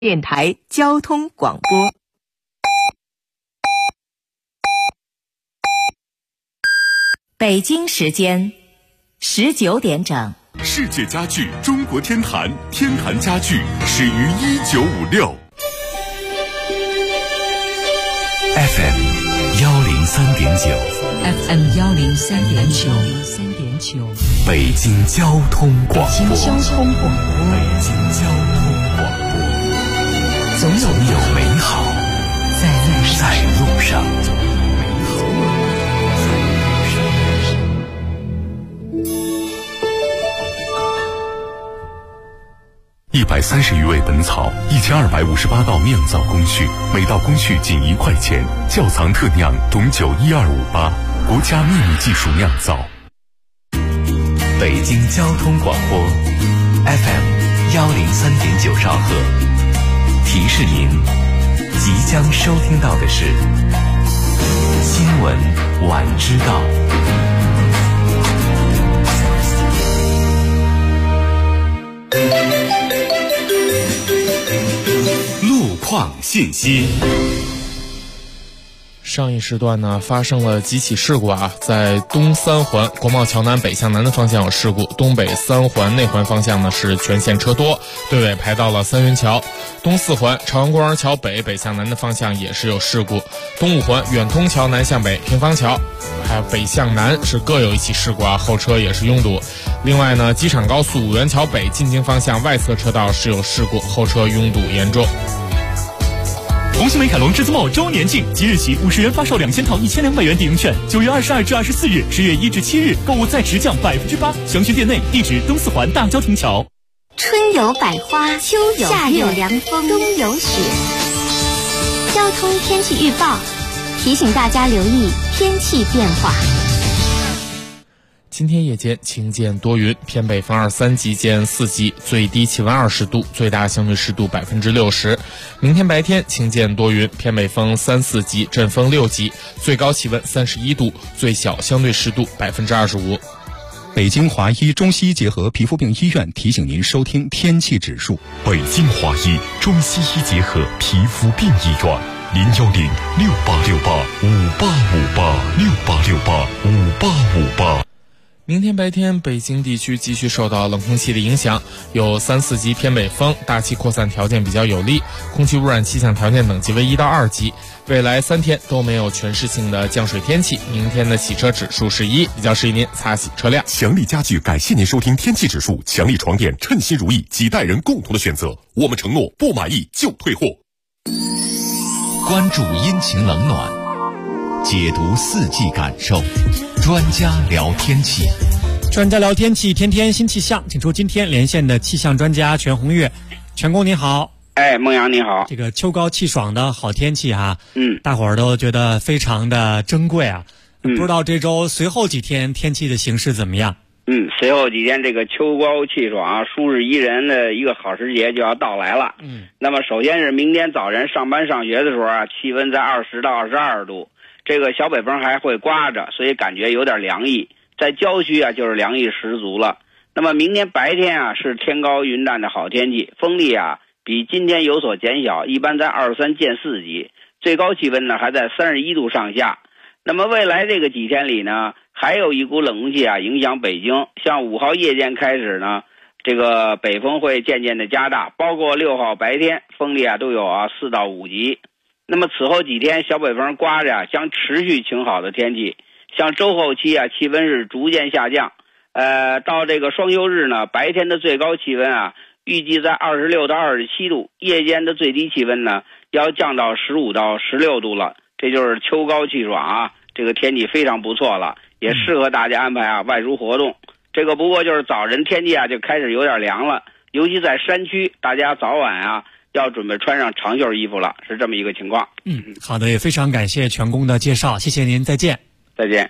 电台交通广播。 北京时间19点整。 世界家具中国天坛，天坛家具始于1956。FM 103.9，FM 103.9， 北京交通广播， 北京交通广播，总有美好在路上。130余味本草，1258道酿造工序，每道工序仅1块钱。窖藏特酿董酒12588，国家秘密技术酿造。北京交通广播 FM 103.9兆赫，提示您即将收听到的是新闻晚知道。路况信息。 上一时段呢发生了几起事故啊，在东三环国贸桥南北向南的方向有事故，东北三环内环方向呢是全线车多，队尾排到了三元桥。东四环朝阳公园桥北北向南的方向也是有事故，东五环远通桥南向北平房桥还有北向南是各有一起事故啊，后车也是拥堵。另外呢，机场高速五原桥北进京方向外侧车道是有事故，后车拥堵严重。 红星美凯龙至尊茂周年庆，即日起50元发售2000套1200元抵用券，9月22至24日，10月1至7日购物再直降8%，详询店内，地址东四环大交亭桥。 春有百花，秋有夏有凉风，冬有雪。交通天气预报提醒大家留意天气变化。 今天夜间晴间多云，偏北风2-3级见4级，最低气温20度，最大相对湿度60%。明天白天晴间多云，偏北风3-4级，阵风6级，最高气温31度，最小相对湿度25%。 北京华医中西医结合皮肤病医院提醒您收听天气指数。 北京华医中西医结合皮肤病医院，010-6868-5858，6868-5858。 明天白天北京地区继续受到冷空气的影响，有3-4级偏北风，大气扩散条件比较有利，空气污染气象条件等级为1到2级。未来3天都没有全市性的降水天气，明天的洗车指数是1，比较适宜您擦洗车辆。 强力家具感谢您收听天气指数，强力床垫称心如意，几代人共同的选择，我们承诺不满意就退货。 关注阴晴冷暖，解读四季感受，专家聊天气。 专家聊天气，天天新气象，请出今天连线的气象专家全红月。全工你好。 孟阳你好。 这个秋高气爽的好天气啊，大伙儿都觉得非常的珍贵啊。不知道这周随后几天天气的形势怎么样？ 随后几天这个秋高气爽、舒适宜人的一个好时节就要到来了。那么首先是明天早晨上班上学的时候啊，气温在20到22度，这个小北风还会刮着，所以感觉有点凉意。在郊区啊，就是凉意十足了。那么明天白天啊，是天高云淡的好天气，风力啊比今天有所减小，一般在23见4级，最高气温呢还在31度上下。那么未来这个几天里呢，还有一股冷空气啊影响北京，像5号夜间开始呢，这个北风会渐渐的加大，包括6号白天风力啊都有4到5级。那么此后几天小北风刮着将持续晴好的天气，像周后期啊气温是逐渐下降，到这个双休日呢，白天的最高气温啊预计在26到27度，夜间的最低气温呢要降到15到16度了。这就是秋高气爽啊，这个天气非常不错了，也适合大家安排啊外出活动。这个不过就是早晨天气啊就开始有点凉了，尤其在山区，大家早晚啊要准备穿上长袖衣服了，是这么一个情况。 好的，也非常感谢全工的介绍，谢谢您，再见。 再见。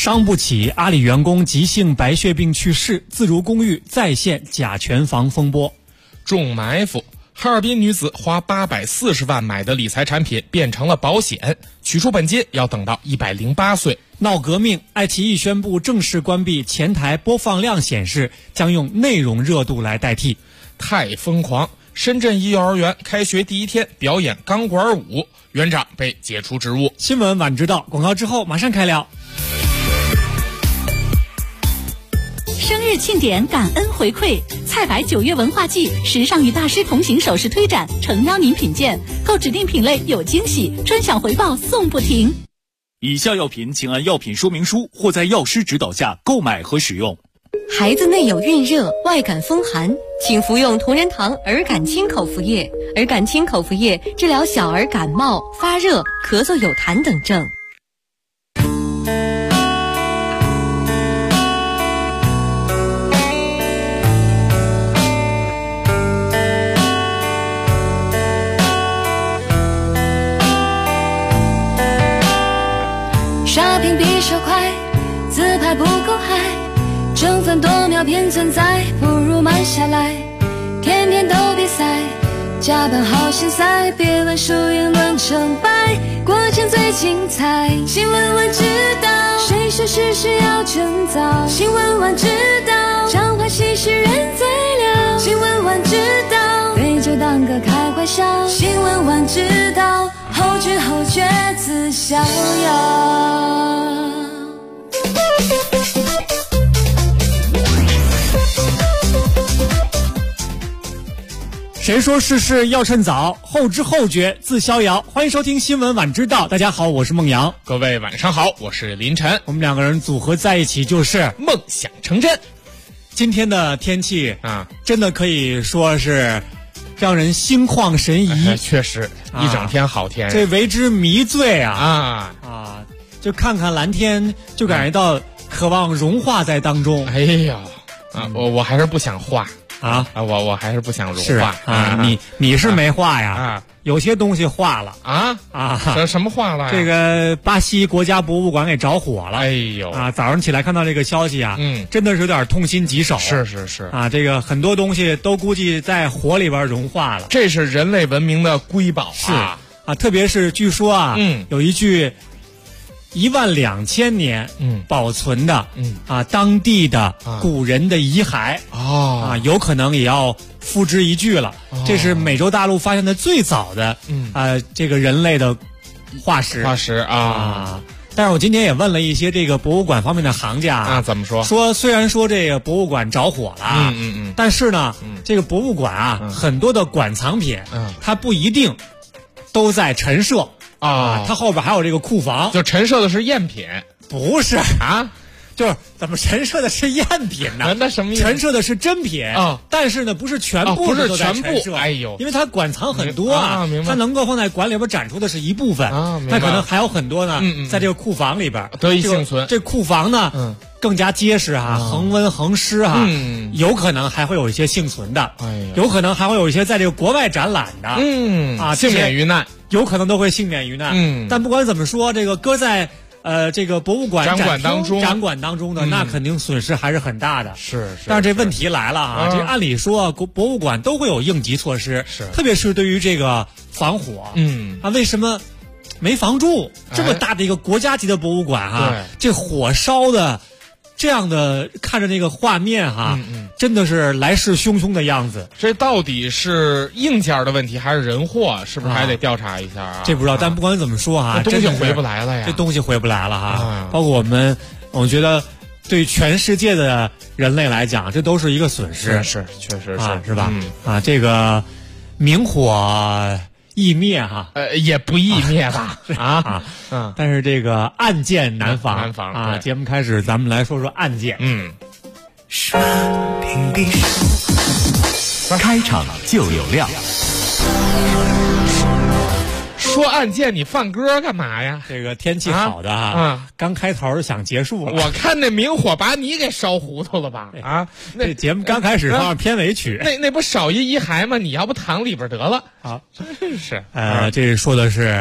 伤不起，阿里员工急性白血病去世，自如公寓再现甲醛房风波。 中埋伏，哈尔滨女子花840万买的理财产品变成了保险，取出本金要等到108岁。 闹革命，爱奇艺宣布正式关闭前台播放量显示，将用内容热度来代替。 太疯狂，深圳一幼儿园开学第一天表演钢管舞，园长被解除职务。 新闻晚知道，广告之后马上开聊。 生日庆典，感恩回馈，菜百9月文化季，时尚与大师同行首饰推展，诚邀您品鉴，购指定品类有惊喜，专享回报送不停。 以下药品请按药品说明书或在药师指导下购买和使用。 孩子内有孕热、外感风寒，请服用同仁堂儿感清口服液。儿感清口服液治疗小儿感冒、发热、咳嗽有痰等症。 刷屏比手快，自拍不够嗨，争分夺秒偏存在，不如慢下来。天天都比赛，加班好心塞，别问输赢论成败，过程最精彩。新闻晚知道，谁说事实要趁早？新闻晚知道，常欢喜事人最了。新闻晚知道，对就当个开怀笑。新闻晚知道，后知后觉自逍遥。 谁说事事要趁早？后知后觉自逍遥。欢迎收听新闻晚知道，大家好，我是孟阳。 各位晚上好，我是林晨。 我们两个人组合在一起就是梦想成真。 今天的天气啊，真的可以说是让人心旷神怡。 确实，一整天好天， 这为之迷醉啊！就看看蓝天，就感觉到渴望融化在当中。 哎呀，我还是不想化。我还是不想融化你是没化呀？有些东西化了什么化了呀？ 这个巴西国家博物馆给着火了。 哎呦早上起来看到这个消息啊，真的是有点痛心疾首。 是这个很多东西都估计在火里边融化了。 这是人类文明的瑰宝特别是据说有一句12000年保存的当地的古人的遗骸有可能也要付之一炬了。这是美洲大陆发现的最早的这个人类的化石但是我今天也问了一些这个博物馆方面的行家怎么说虽然说这个博物馆着火了但是呢这个博物馆很多的馆藏品它不一定都在陈设它后边还有这个库房， 就陈设的是赝品， 不是就是怎么陈设的是赝品呢？ 那什么意思？ 陈设的是真品但是呢不是全部都在陈设， 哎呦， 因为它馆藏很多它能够放在馆里边展出的是一部分那可能还有很多呢在这个库房里边得以幸存。 这库房呢更加结实恒温恒湿有可能还会有一些幸存的，有可能还会有一些在这个国外展览的幸免于难， 有可能都会幸免于难但不管怎么说，这个搁在这个博物馆展馆当中的那肯定损失还是很大的。但是这问题来了这按理说博物馆都会有应急措施，特别是对于这个防火为什么没防住？这么大的一个国家级的博物馆这火烧的这样的看着那个画面真的是来势汹汹的样子。 这到底是硬件的问题还是人祸？是不是还得调查一下这不知道，但不管怎么说这东西回不来了呀。 这东西回不来了包括我觉得对全世界的人类来讲，这都是一个损失。 是，确实是吧？这个明火易灭也不易灭吧但是这个暗箭难防节目开始咱们来说说暗箭刷屏必手，开场就有料。 说案件你放歌干嘛呀？ 这个天气好的刚开头想结束了。 我看那明火把你给烧糊涂了吧？ 这节目刚开始放片尾曲， 那不少一遗骸吗？你要不躺里边得了。 真是这说的是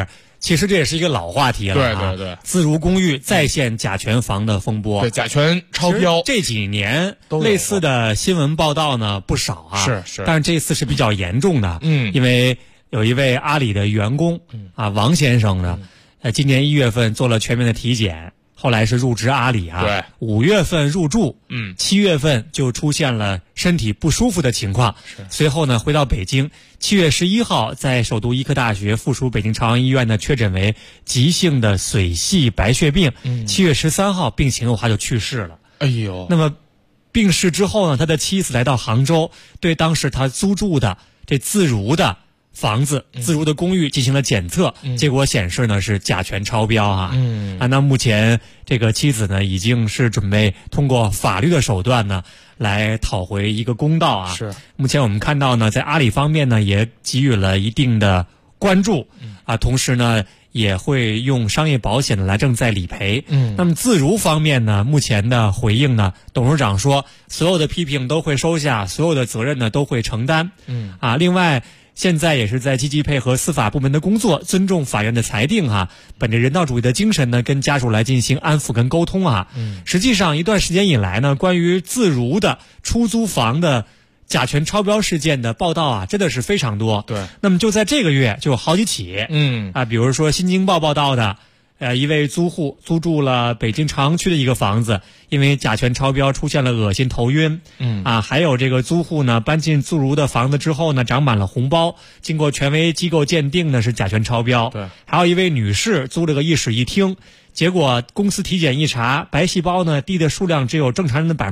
其实这也是一个老话题了。 对对对， 自如公寓再现甲醛房的风波， 对甲醛超标， 这几年类似的新闻报道呢不少啊。 是， 但是这次是比较严重的。因为有一位阿里的员工王先生呢，今年1月份做了全面的体检。后来是入职阿里啊， 对 ，5月份入住，7月份就出现了身体不舒服的情况，随后呢回到北京，7月11号在首都医科大学附属北京朝阳医院呢确诊为急性的髓系白血病，7月13号病情恶化就去世了。 哎呦， 那么病逝之后呢，他的妻子来到杭州，对当时他租住的这自如的房子、自如的公寓进行了检测，结果显示呢是甲醛超标啊。那目前这个妻子呢已经是准备通过法律的手段呢来讨回一个公道啊。 是， 目前我们看到呢，在阿里方面呢也给予了一定的关注同时呢也会用商业保险来正在理赔。那么自如方面呢，目前的回应呢，董事长说所有的批评都会收下，所有的责任呢都会承担。另外现在也是在积极配合司法部门的工作，尊重法院的裁定本着人道主义的精神呢，跟家属来进行安抚跟沟通实际上一段时间以来呢，关于自如的出租房的甲醛超标事件的报道真的是非常多。 对， 那么就在这个月就有好几起。比如说《新京报》报道的一位租户租住了北京朝阳区的一个房子，因为甲醛超标出现了恶心头晕。还有这个租户呢搬进自如的房子之后呢长满了红包，经过权威机构鉴定呢是甲醛超标。 对， 还有一位女士租了个一室一厅，结果公司体检一查，白细胞呢低的数量只有正常人的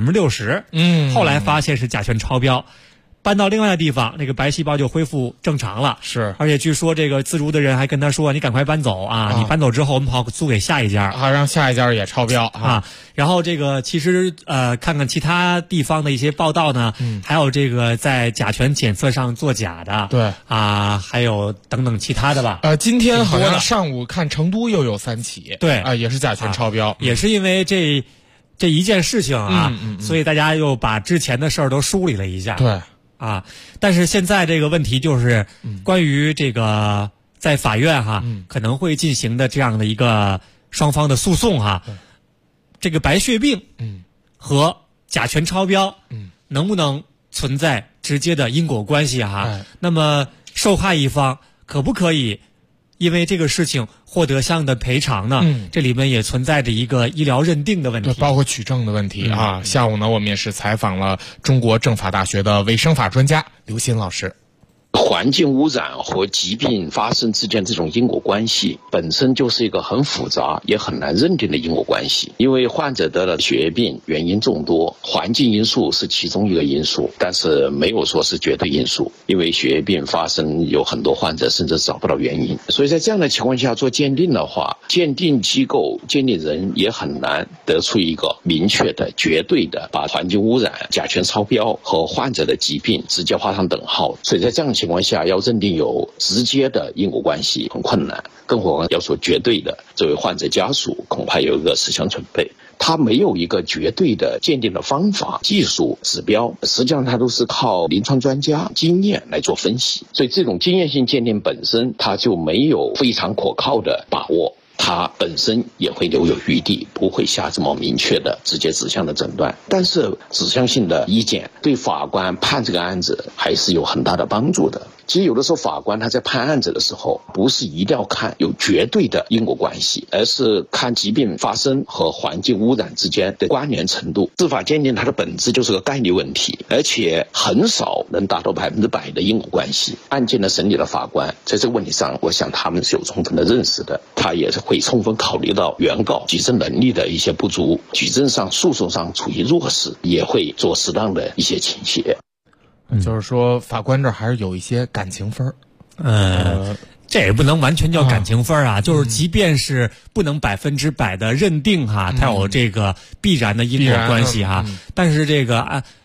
60%。后来发现是甲醛超标。搬到另外的地方，那个白细胞就恢复正常了。 是， 而且据说这个自如的人还跟他说：“你赶快搬走啊！你搬走之后，我们跑租给下一家让下一家也超标然后这个其实看看其他地方的一些报道呢，还有这个在甲醛检测上作假的， 对还有等等其他的吧。 今天好像上午看成都又有3起， 对也是甲醛超标， 也是因为这一件事情所以大家又把之前的事儿都梳理了一下。 对。 但是现在这个问题就是关于这个在法院可能会进行的这样的一个双方的诉讼这个白血病和甲醛超标能不能存在直接的因果关系那么受害一方可不可以因为这个事情获得相应的赔偿呢？这里面也存在着一个医疗认定的问题， 包括取证的问题下午呢，我们也是采访了中国政法大学的卫生法专家刘鑫老师。 环境污染和疾病发生之间这种因果关系本身就是一个很复杂也很难认定的因果关系，因为患者得了血液病原因众多，环境因素是其中一个因素，但是没有说是绝对因素，因为血液病发生有很多患者甚至找不到原因，所以在这样的情况下做鉴定的话，鉴定机构鉴定人也很难得出一个明确的绝对的把环境污染、甲醛超标和患者的疾病直接画上等号，所以在这样的情况下要认定有直接的因果关系很困难，更何况要说绝对的，作为患者家属恐怕有一个思想准备，它没有一个绝对的鉴定的方法、技术指标，实际上它都是靠临床专家经验来做分析，所以这种经验性鉴定本身它就没有非常可靠的把握，它本身也会留有余地，不会下这么明确的直接指向的诊断，但是指向性的意见对法官判这个案子还是有很大的帮助的。其实有的时候法官他在判案子的时候，不是一定要看有绝对的因果关系，而是看疾病发生和环境污染之间的关联程度。司法鉴定它的本质就是个概率问题，而且很少能达到100%的因果关系。案件的审理的法官在这个问题上，我想他们是有充分的认识的，他也是会充分考虑到原告举证能力的一些不足，举证上、诉讼上处于弱势，也会做适当的一些倾斜。 就是说法官这还是有一些感情分这也不能完全叫感情分就是即便是不能100%的认定它有这个必然的因果关系但是这个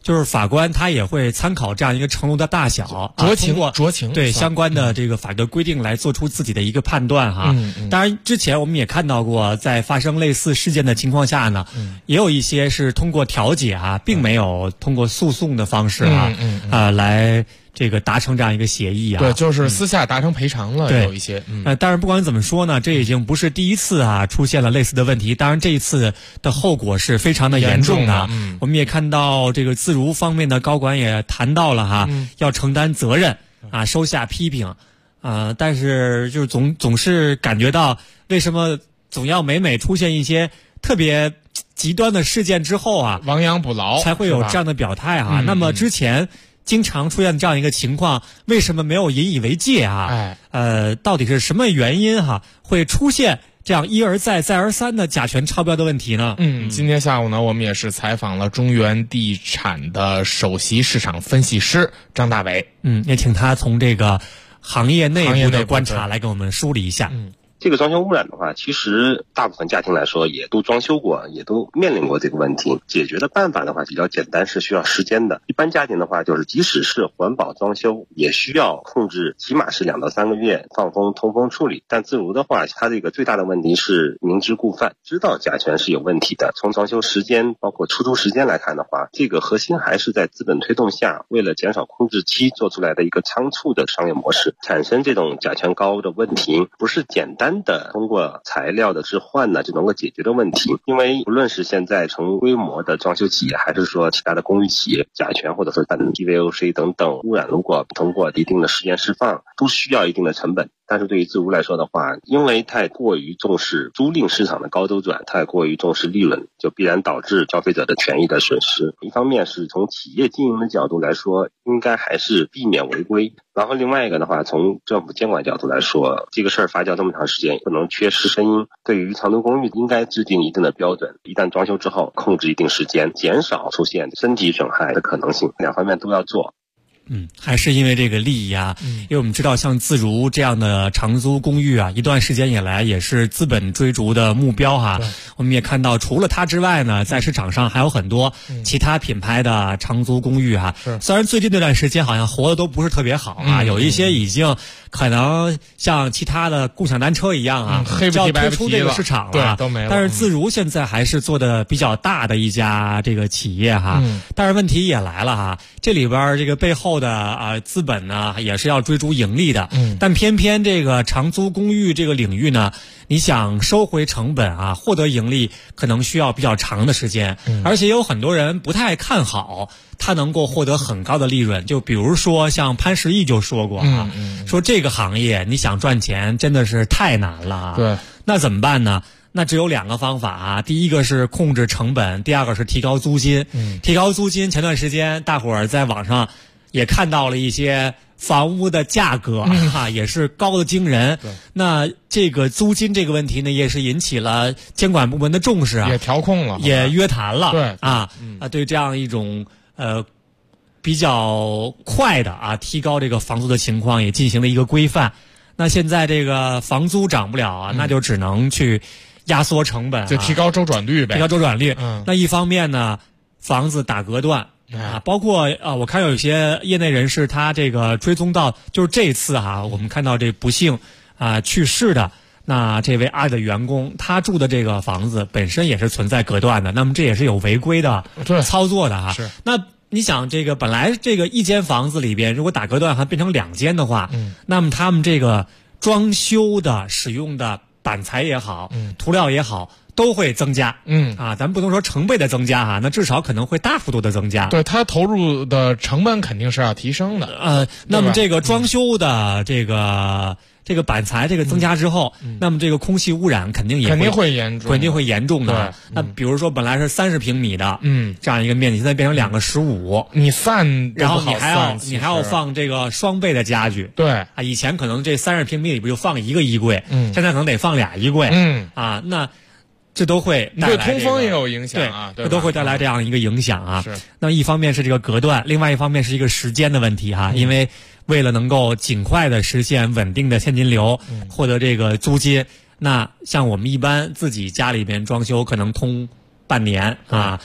就是法官他也会参考这样一个承诺的大小， 酌情对相关的这个法律规定来做出自己的一个判断哈。当然，之前我们也看到过，在发生类似事件的情况下呢，也有一些是通过调解啊，并没有通过诉讼的方式来这个达成这样一个协议啊。 对，就是私下达成赔偿了，有一些。 但是不管怎么说呢，这已经不是第一次啊出现了类似的问题。当然，这一次的后果是非常的严重的。我们也看到这个自如方面的高管也谈到了哈，要承担责任啊，收下批评但是就是总是感觉到为什么总要每出现一些特别极端的事件之后啊， 亡羊补牢才会有这样的表态啊。那么之前经常出现这样一个情况，为什么没有引以为戒啊？到底是什么原因会出现这样一而再再而三的甲醛超标的问题呢？ 今天下午呢，我们也是采访了中原地产的首席市场分析师张大伟， 也请他从这个行业内部的观察来给我们梳理一下。 这个装修污染的话，其实大部分家庭来说也都装修过，也都面临过这个问题。解决的办法的话比较简单，是需要时间的。一般家庭的话，就是即使是环保装修，也需要控制，起码是2到3个月放风通风处理。但自如的话，它这个最大的问题是明知故犯，知道甲醛是有问题的。从装修时间包括出租时间来看的话，这个核心还是在资本推动下，为了减少控制期做出来的一个仓促的商业模式，产生这种甲醛高的问题，不是简单的通过材料的置换呢就能够解决的问题。因为无论是现在成规模的装修企业，还是说其他的公寓企业，甲醛或者说PVOC 等等污染，如果通过一定的时间释放，都需要一定的成本。但是对于自如来说的话，因为太过于重视租赁市场的高周转，太过于重视利润，就必然导致消费者的权益的损失。一方面是从企业经营的角度来说，应该还是避免违规。然后另外一个的话，从政府监管角度来说，这个事儿发酵这么长时间，不能缺失声音。对于长租公寓应该制定一定的标准，一旦装修之后控制一定时间，减少出现身体损害的可能性，两方面都要做。 还是因为这个利益啊，因为我们知道像自如这样的长租公寓啊，一段时间以来也是资本追逐的目标哈。我们也看到除了它之外呢，在市场上还有很多其他品牌的长租公寓哈。虽然最近这段时间好像活得都不是特别好啊，有一些已经可能像其他的共享单车一样啊，就要退出这个市场了， 都没了。 但是自如现在还是做的比较大的一家这个企业哈。但是问题也来了哈，这里边这个背后的资本呢也是要追逐盈利的，但偏偏这个长租公寓这个领域呢，你想收回成本啊，获得盈利可能需要比较长的时间，而且有很多人不太看好它能够获得很高的利润。就比如说像潘石屹就说过啊，说这个行业你想赚钱真的是太难了啊。 对， 那怎么办呢？那只有2个方法啊，第一个是控制成本，第二个是提高租金。提高租金，前段时间大伙儿在网上也看到了一些房屋的价格也是高的惊人。那这个租金这个问题呢，也是引起了监管部门的重视啊， 也调控了， 也约谈了。 对对这样一种比较快的提高这个房租的情况也进行了一个规范。那现在这个房租涨不了啊，那就只能去压缩成本， 就提高周转率呗。 提高周转率。那一方面呢，房子打隔断。包括我看有一些业内人士，他这个追踪到，就是这次我们看到这不幸去世的那这位爱的员工，他住的这个房子本身也是存在隔断的，那么这也是有违规的操作的是。 那你想这个本来这个一间房子里边如果打隔断还变成2间的话，那么他们这个装修的使用的板材也好，涂料也好，都会增加。咱不能说成倍的增加那至少可能会大幅度的增加。 对，它投入的成本肯定是要提升的。 那么这个装修的这个板材这个增加之后，那么这个空气污染肯定会严重的。那比如说本来是30平米的这样一个面积，现在变成2个15， 你散然后你还要放这个双倍的家具。 对以前可能这30平米里边就放1个衣柜，现在可能得放2衣柜。那这都会带来对通风也有影响啊， 这都会带来这样一个影响啊。那一方面是这个隔断，另外一方面是一个时间的问题因为为了能够尽快的实现稳定的现金流，获得这个租金，那像我们一般自己家里边装修可能通半年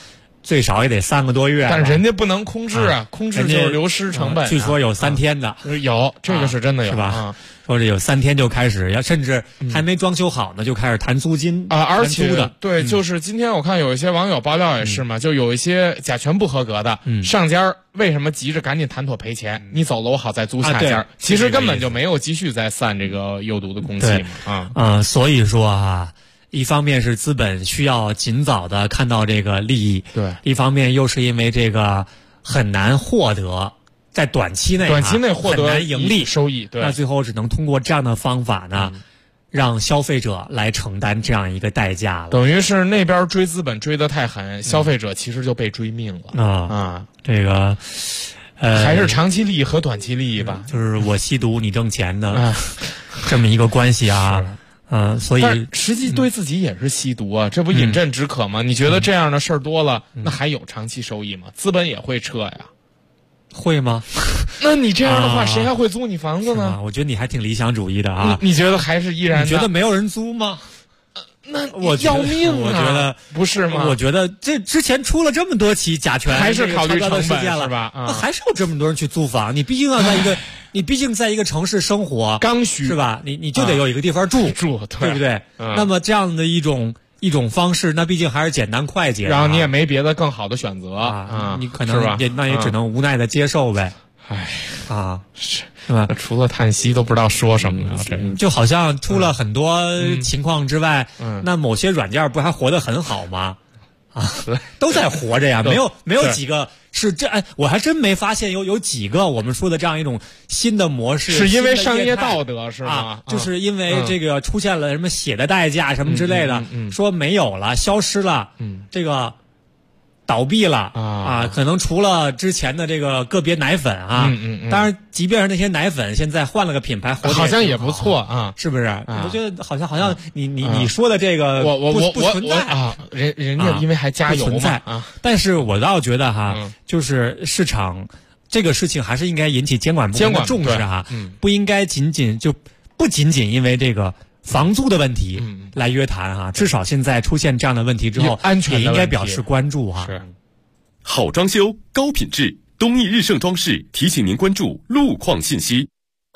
最少也得3个多月。 但人家不能空置啊，空置就是流失成本。 据说有3天的， 有这个是真的有， 是吧？说这有3天就开始，甚至还没装修好呢，就开始谈租金啊，而且对，就是今天我看有一些网友爆料也是嘛，就有一些甲醛不合格的，上家为什么急着赶紧谈妥赔钱？你走了，我好再租下家，其实根本就没有继续再散这个有毒的空气嘛，所以说啊。一方面是资本需要尽早的看到这个利益， 对； 一方面又是因为这个很难获得，在短期内获得很难盈利收益，对。 那最后只能通过这样的方法呢，让消费者来承担这样一个代价了。 等于是那边追资本追得太狠，消费者其实就被追命了这个。 还是长期利益和短期利益吧， 就是我吸毒你挣钱的这么一个关系啊。所以实际对自己也是吸毒啊，这不饮鸩止渴吗？你觉得这样的事儿多了，那还有长期收益吗？资本也会撤呀， 会吗？ 那你这样的话，谁还会租你房子呢？ 我觉得你还挺理想主义的啊。 你觉得还是依然？ 你觉得没有人租吗？ 那我要命啊！ 我觉得不是吗？ 我觉得这之前出了这么多起甲醛， 还是考虑成本事件了是吧？ 还是有这么多人去租房。你毕竟要在一个，你毕竟在一个城市生活， 刚需是吧？你就得有一个地方住，对不对？那么这样的一种方式，那毕竟还是简单快捷。 然后你也没别的更好的选择啊，你可能那也只能无奈的接受呗。 唉是吧？ 除了叹息都不知道说什么了。这就好像出了很多情况之外，那某些软件不还活得很好吗？都在活着呀，没有几个是这。我还真没发现有几个我们说的这样一种新的模式， 是因为商业道德是吗？ 就是因为这个出现了什么血的代价什么之类的，说没有了，消失了，这个。倒闭了可能除了之前的这个个别奶粉当然，即便是那些奶粉现在换了个品牌， 好像也不错啊， 是不是？我觉得好像你说的这个我不存在啊，人家因为还加油嘛但是我倒觉得就是市场这个事情还是应该引起监管部门的重视不应该仅仅因为这个。房租的问题来约谈至少现在出现这样的问题之后， 安全也应该表示关注是， 好装修高品质，东义日盛装饰提醒您关注路况信息。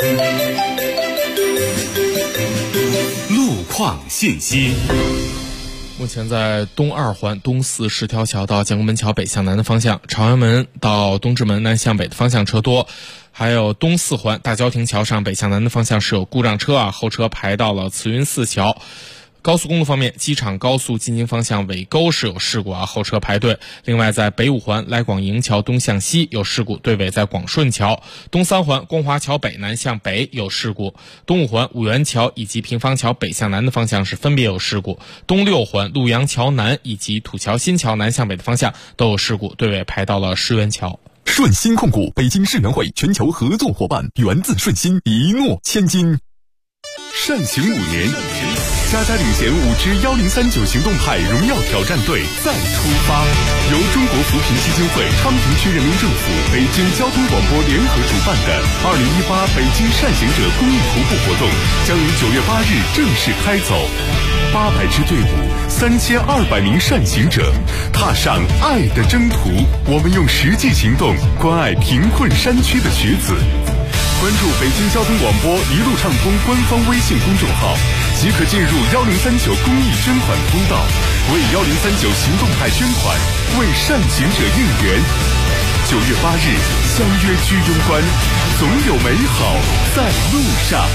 路况信息。 目前在东2环东410条桥到建国门桥北向南的方向，朝阳门到东直门南向北的方向车多。还有东4环大郊亭桥上北向南的方向是有故障车后车排到了慈云寺桥。高速公路方面，机场高速进京方向尾沟是有事故后车排队。另外，在北5环来广营桥东向西有事故，队尾在广顺桥。东3环光华桥北南向北有事故。东5环五元桥以及平方桥北向南的方向是分别有事故。东6环陆阳桥南以及土桥新桥南向北的方向都有事故，队尾排到了石园桥。 顺鑫控股北京世园会全球合作伙伴，源自顺鑫，一诺千金。善行5年，嘉领衔5支1039行动派荣耀挑战队再出发。由中国扶贫基金会、昌平区人民政府、北京交通广播联合主办的2018北京善行者公益徒步活动将于9月8日正式开走。800支队伍，3200名善行者，踏上爱的征途。我们用实际行动关爱贫困山区的学子。关注北京交通广播一路畅通官方微信公众号，即可进入1039公益捐款通道，为1039行动派捐款，为善行者应援。9月8日相约居庸关，总有美好在路上。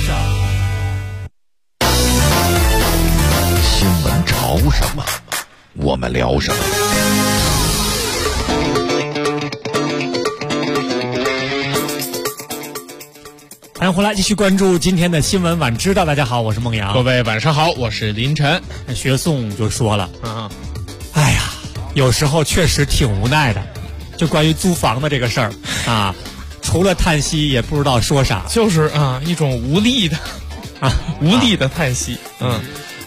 新闻潮什么，我们聊什么。 欢迎回来，继续关注今天的新闻晚知道。大家好，我是孟阳。 各位晚上好，我是林晨。 学宋就说了哎呀，有时候确实挺无奈的，就关于租房的这个事儿除了叹息也不知道说啥， 就是一种无力的无力的叹息。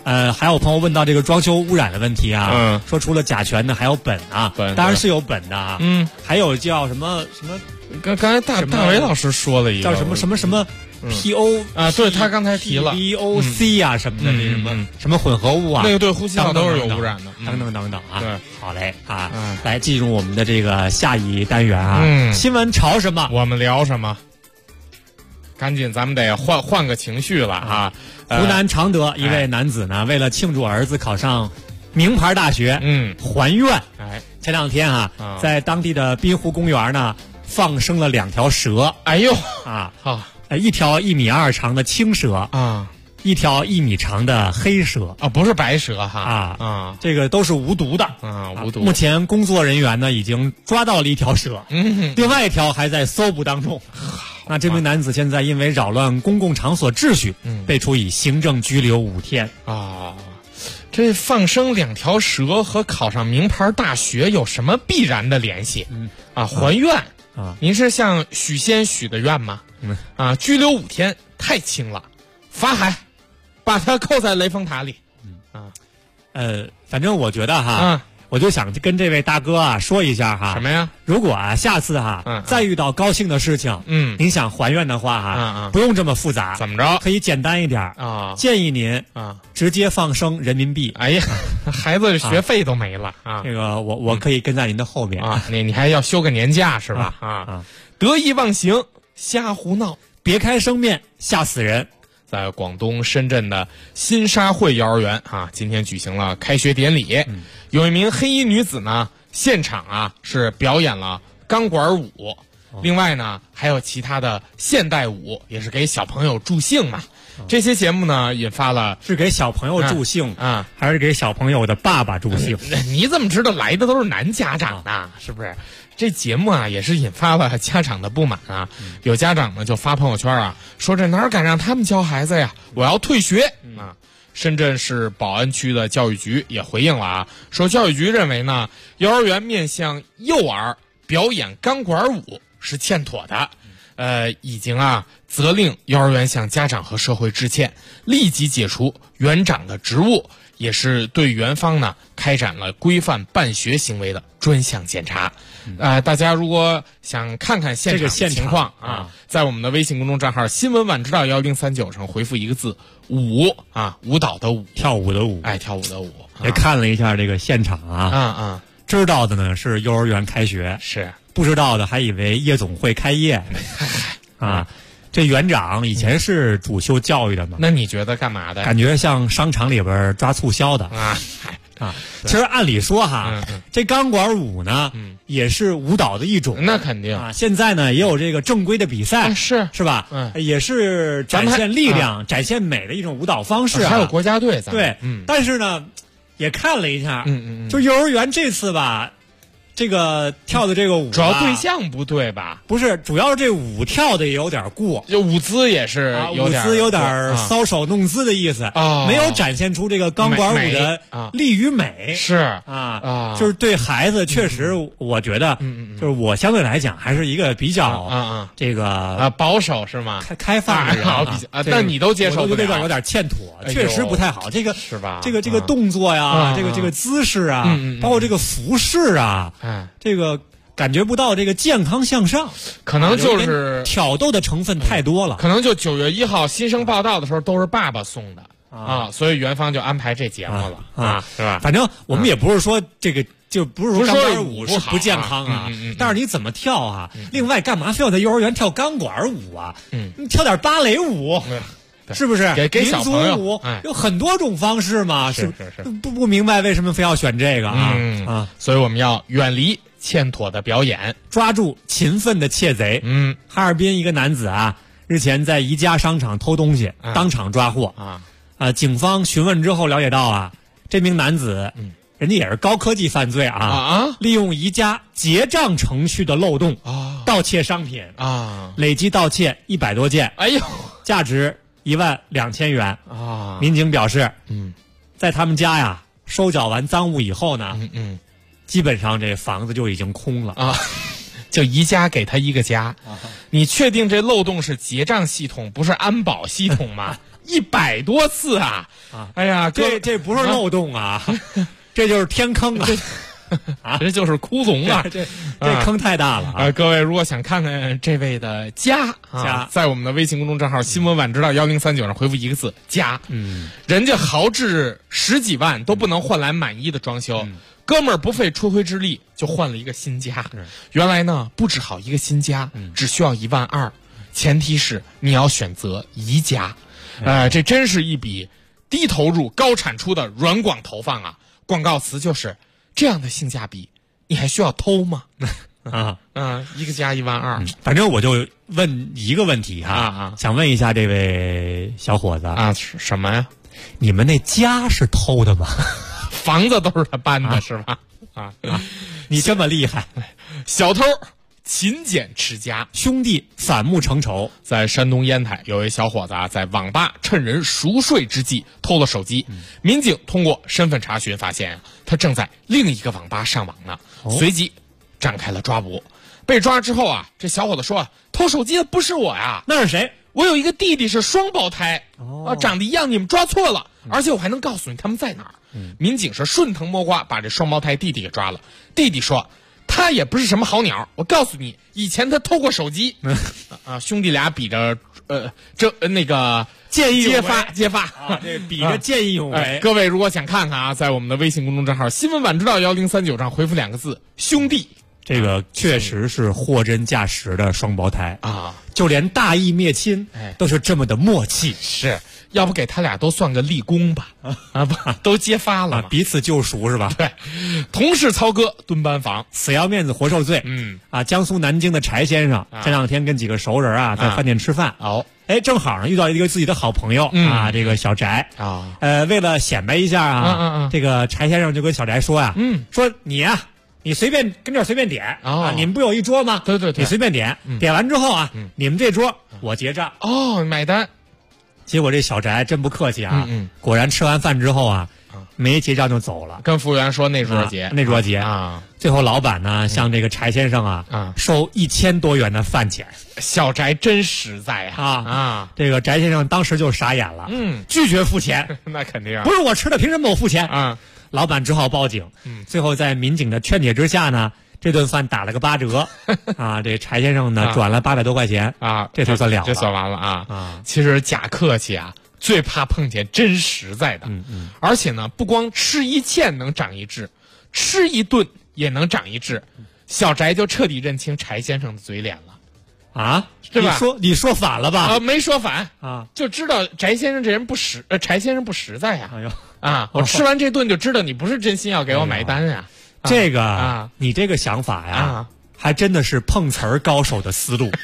还有朋友问到这个装修污染的问题啊，说除了甲醛呢，还有苯啊，当然是有苯的啊，还有叫什么， 刚才大伟老师说了一个叫什么。PO 啊，对他刚才提了 POC 啊什么的，什么混合物啊， 那个对呼吸道都是有污染的， 等等啊。 对， 好嘞啊，来进入我们的这个下一单元啊，新闻潮什么， 我们聊什么？赶紧，咱们得换个情绪了啊！ 湖南常德一位男子呢，为了庆祝儿子考上名牌大学，还愿，前2天啊，在当地的滨湖公园呢，放生了2条蛇， 哎呦一条1.2米长的青蛇啊， 一条1米长的黑蛇啊，不是白蛇哈这个都是无毒的无毒。 目前工作人员呢已经抓到了1条蛇，另外1条还在搜捕当中。那这名男子现在因为扰乱公共场所秩序，被处以行政拘留5天啊。这放生2条蛇和考上名牌大学有什么必然的联系？还愿啊？ 您是向许仙许的愿吗？拘留5天太轻了，罚海，把他扣在雷峰塔里。 反正我觉得哈，我就想跟这位大哥啊说一下哈， 什么呀？ 如果下次再遇到高兴的事情，您想还愿的话不用这么复杂， 怎么着？ 可以简单一点啊。 建议您直接放生人民币。 哎呀，孩子学费都没了啊！ 这个我可以跟在您的后边啊。你还要休个年假是吧？得意忘形，瞎胡闹， 别开生面，吓死人。 在广东深圳的新沙汇幼儿园今天举行了开学典礼，有一名黑衣女子呢，现场是表演了钢管舞，另外呢还有其他的现代舞，也是给小朋友助兴嘛。这些节目呢引发了是给小朋友助兴还是给小朋友的爸爸助兴？ 你怎么知道来的都是男家长呢？是不是？这节目也是引发了家长的不满有家长呢就发朋友圈说这哪敢让他们教孩子呀，我要退学深圳市宝安区的教育局也回应了说教育局认为呢，幼儿园面向幼儿表演钢管舞是欠妥的，已经责令幼儿园向家长和社会致歉，立即解除园长的职务，也是对园方呢开展了规范办学行为的专项检查。大家如果想看看现场的情况在我们的微信公众账号新闻晚知道1039上回复一个字舞舞蹈的舞， 跳舞的舞， 跳舞的舞。 也看了一下这个现场知道的呢是幼儿园开学， 是不知道的还以为夜总会开业这园长以前是主修教育的嘛？ 那你觉得干嘛的？ 感觉像商场里边抓促销的其实按理说这钢管舞呢也是舞蹈的一种， 那肯定现在呢也有这个正规的比赛，是吧？也是展现力量、展现美的一种舞蹈方式还有国家队对，但是呢也看了一下就幼儿园这次吧，这个跳的这个舞主要对象不对吧？ 不是，主要是这舞跳的也有点过， 就舞姿也是舞姿有点搔首弄姿的意思没有展现出这个钢管舞的力与美， 是就是对孩子确实我觉得就是我相对来讲还是一个比较这个保守是吗？ 开放的人但你都接受不了， 有点欠妥，确实不太好。这个是吧？ 这个动作呀，这个姿势包括这个服饰这个感觉不到这个健康向上， 可能就是挑逗的成分太多了。 可能就9月1号新生报到的时候都是爸爸送的所以园方就安排这节目了是吧？ 反正我们也不是说这个就不是说钢管舞是不健康但是你怎么跳另外干嘛非要在幼儿园跳钢管舞你跳点芭蕾舞是不是？ 给小朋友民族舞有很多种方式嘛， 是不明白为什么非要选这个所以我们要远离欠妥的表演， 抓住勤奋的窃贼。哈尔滨一个男子日前在宜家商场偷东西，当场抓获警方询问之后了解到这名男子人家也是高科技犯罪利用宜家结账程序的漏洞盗窃商品累计盗窃100多件， 哎呦， 价值12000元民警表示在他们家收缴完赃物以后呢基本上这房子就已经空了就宜家给他一个家你确定这漏洞是结账系统不是安保系统吗？ 100多次啊！哎呀， 这不是漏洞啊，这就是天坑啊！ 这就是窟窿啊！ 这坑太大了啊！ 各位如果想看看这位的家，在我们的微信公众账号新闻晚知道1039上回复一个字家。人家豪掷10几万都不能换来满意的装修，哥们儿不费吹灰之力就换了一个新家。原来呢，布置好一个新家只需要1万2，前提是你要选择宜家。这真是一笔低投入高产出的软广投放啊！广告词就是这样的性价比，你还需要偷吗？一个家1万2。 反正我就问一个问题哈，想问一下这位小伙子啊，什么呀？ 你们那家是偷的吗？ 房子都是他搬的是吧？ 你这么厉害， 小偷勤俭持家， 兄弟反目成仇。 在山东烟台，有位小伙子在网吧趁人熟睡之际偷了手机。民警通过身份查询发现，他正在另一个网吧上网呢，随即展开了抓捕。被抓之后啊，这小伙子说：“偷手机的不是我呀， 那是谁？ 我有一个弟弟是双胞胎，长得一样，你们抓错了，而且我还能告诉你他们在哪儿。”民警是顺藤摸瓜把这双胞胎弟弟给抓了。弟弟说：“他也不是什么好鸟，我告诉你，以前他偷过手机。”兄弟俩比着那个见义揭发这比着见义勇为。 各位如果想看看啊，在我们的微信公众账号新闻晚知道1039上回复2个字兄弟。 这个确实是货真价实的双胞胎啊，就连大义灭亲都是这么的默契。 是，要不给他俩都算个立功吧？不，都揭发了， 彼此救赎是吧？ 对，同事操哥蹲班房， 死要面子活受罪。江苏南京的柴先生这两天跟几个熟人在饭店吃饭。正好呢遇到一个自己的好朋友这个小翟为了显摆一下这个柴先生就跟小翟说呀，说你呀。你随便跟这儿随便点你们不有一桌吗？ 对， 你随便点，点完之后你们这桌我结账买单。 结果这小翟真不客气果然吃完饭之后没结账就走了， 跟服务员说那桌结， 最后老板呢向这个柴先生收1000多元的饭钱。 小翟真实在这个翟先生当时就傻眼了，拒绝付钱。 那肯定不是我吃的，凭什么我付钱老板只好报警。最后在民警的劝解之下呢，这顿饭打了个8折这柴先生呢转了800多块钱这才算了， 这算完了其实假客气最怕碰见真实在的。而且呢，不光吃一堑能长一智，吃一顿也能长一智。小翟就彻底认清柴先生的嘴脸了对吧？ 你说反了吧？ 没说反就知道翟先生这人柴先生不实在呀。我吃完这顿就知道你不是真心要给我买单呀。 这个你这个想法呀还真的是碰瓷儿高手的思路。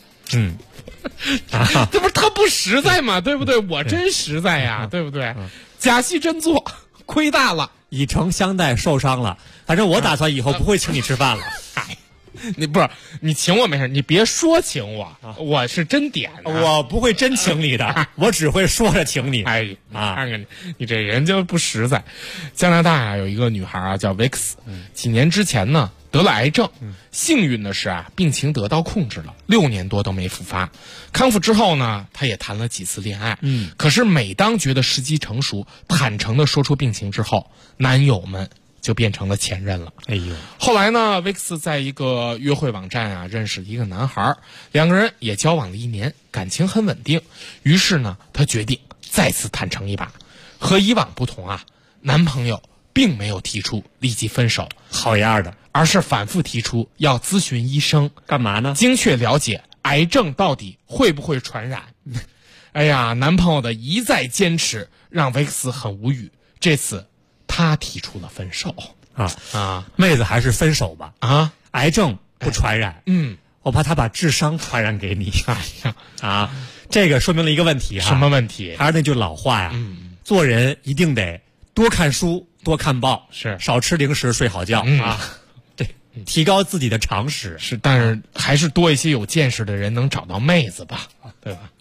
这不是他不实在吗？对不对？我真实在呀，对不对？假戏真做，亏大了， 以诚相待，受伤了。反正我打算以后不会请你吃饭了。 你不是你请我没事，你别说请我，我是真点我不会真请你的，我只会说着请你。 看看你这人就不实在。加拿大有一个女孩叫 Vix，几年之前呢得了癌症，幸运的是病情得到控制了，6年多都没复发。康复之后呢，她也谈了几次恋爱，可是每当觉得时机成熟，坦诚的说出病情之后，男友们就变成了前任了。后来呢 Vix 在一个约会网站认识了一个男孩，2个人也交往了1年，感情很稳定。于是呢，她决定再次坦诚一把。和以往不同男朋友并没有提出立即分手， 好样的， 而是反复提出要咨询医生， 干嘛呢？ 精确了解癌症到底会不会传染。男朋友的一再坚持让 Vix 很无语。这次他提出了分手妹子还是分手吧癌症不传染我怕他把智商传染给你。这个说明了一个问题什么问题？ 还是那句老话呀，做人一定得多看书多看报，少吃零食睡好觉对，提高自己的常识但是还是多一些有见识的人能找到妹子吧，对吧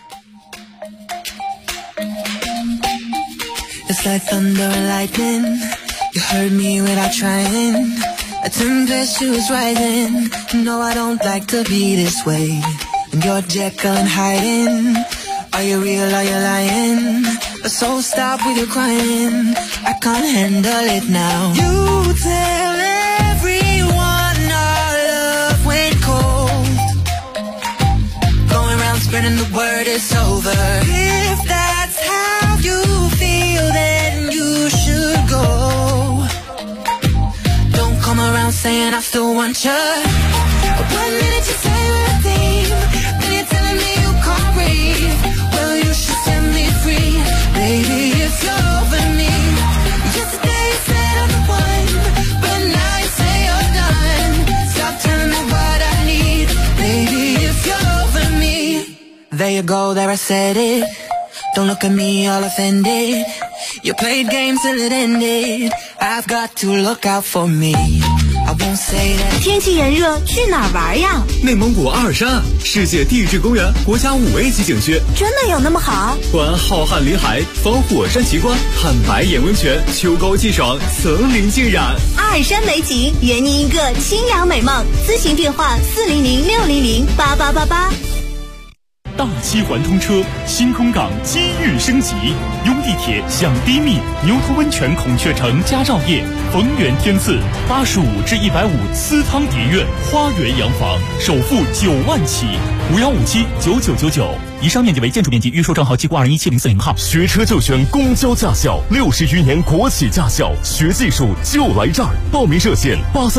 ？It's like thunder and lightning. You heard me without trying. A tempestuous rising. No, I don't like to be this way. And you're Jekyll and hiding. Are you real, are you lying? So stop with your crying, I can't handle it now. You tell everyone our love went cold, going around spreading the word it's over. If that's how you feel, then you should go. Don't come around saying I still want you. One minute you say one thing, then you're telling me you can't breathe. Well, you should set me free, baby, if you're over me. Yesterday you said I'm the one, but now you say you're done. Stop telling me what I need, baby, if you're over me. There you go, there I said it. Don't look at me all offended. You played games till it ended. I've got to look out for me. 天气炎热，去哪儿玩呀？ 内蒙古阿尔山，世界地质公园国家5A级景区。 真的有那么好？ 观浩瀚林海，访火山奇观，看白眼温泉，秋高气爽，层林尽染。 阿尔山美景，圆您一个清凉美梦。咨询电话400-600-8888。 大七环通车，新空港机遇升级，拥地铁享低密，牛头温泉孔雀城佳兆业，逢源天赐，85至150私汤蝶苑花园洋房，首付9万起，51579999。以上面积为建筑面积，预售账号记过2017040号。 学车就选公交驾校，60余年国企驾校，学技术就来这儿。报名热线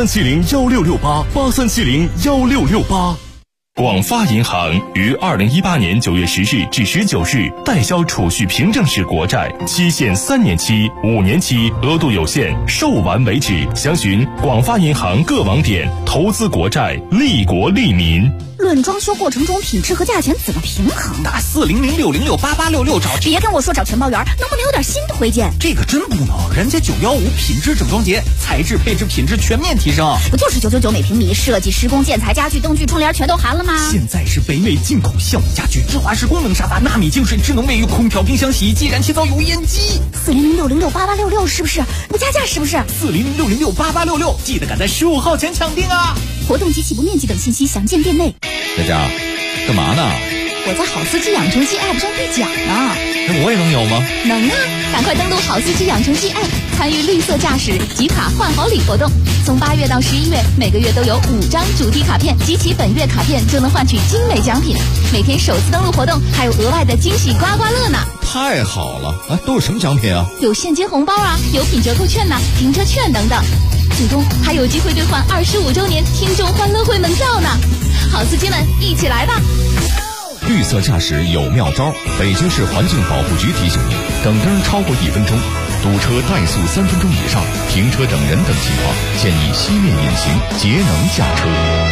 83701668，83701668。 广发银行于2018年9月10日至19日代销储蓄凭证式国债，期限3年期、5年期，额度有限，售完为止。详询广发银行各网点。投资国债，利国利民。 论装修过程中品质和价钱怎么平衡？ 打400-606-8866找。 别跟我说找全包员，能不能有点新推荐？ 这个真不能，人家915品质整装节，材质配置品质全面提升。 不就是999每平米，设计施工建材家具灯具窗帘全都含了吗？ 现在是北美进口项目家具，芝华士功能沙发，纳米净水智能卫浴，空调冰箱洗衣机，燃气灶油烟机。 400-606-8866是不是？不加价是不是 ？400-606-8866，记得赶在15号前抢定啊！ 活动及起步面积等信息详见店内。 佳佳，干嘛呢？ 我在好司机养成记 App 上兑奖呢。 那我也能有吗？ 能啊！赶快登录好司机养成记 App， 参与绿色驾驶集卡换好礼活动。从8月到11月，每个月都有5张主题卡片，集齐本月卡片就能换取精美奖品。每天首次登录活动还有额外的惊喜刮刮乐呢！ 太好了！啊，都有什么奖品啊？ 有现金红包啊，有品折扣券呐，停车券等等。最终还有机会兑换25周年听众欢乐会门票呢！好司机们，一起来吧！ 绿色驾驶有妙招，北京市环境保护局提醒您：等灯超过1分钟，堵车怠速3分钟以上，停车等人等情况，建议熄灭引擎，节能驾车。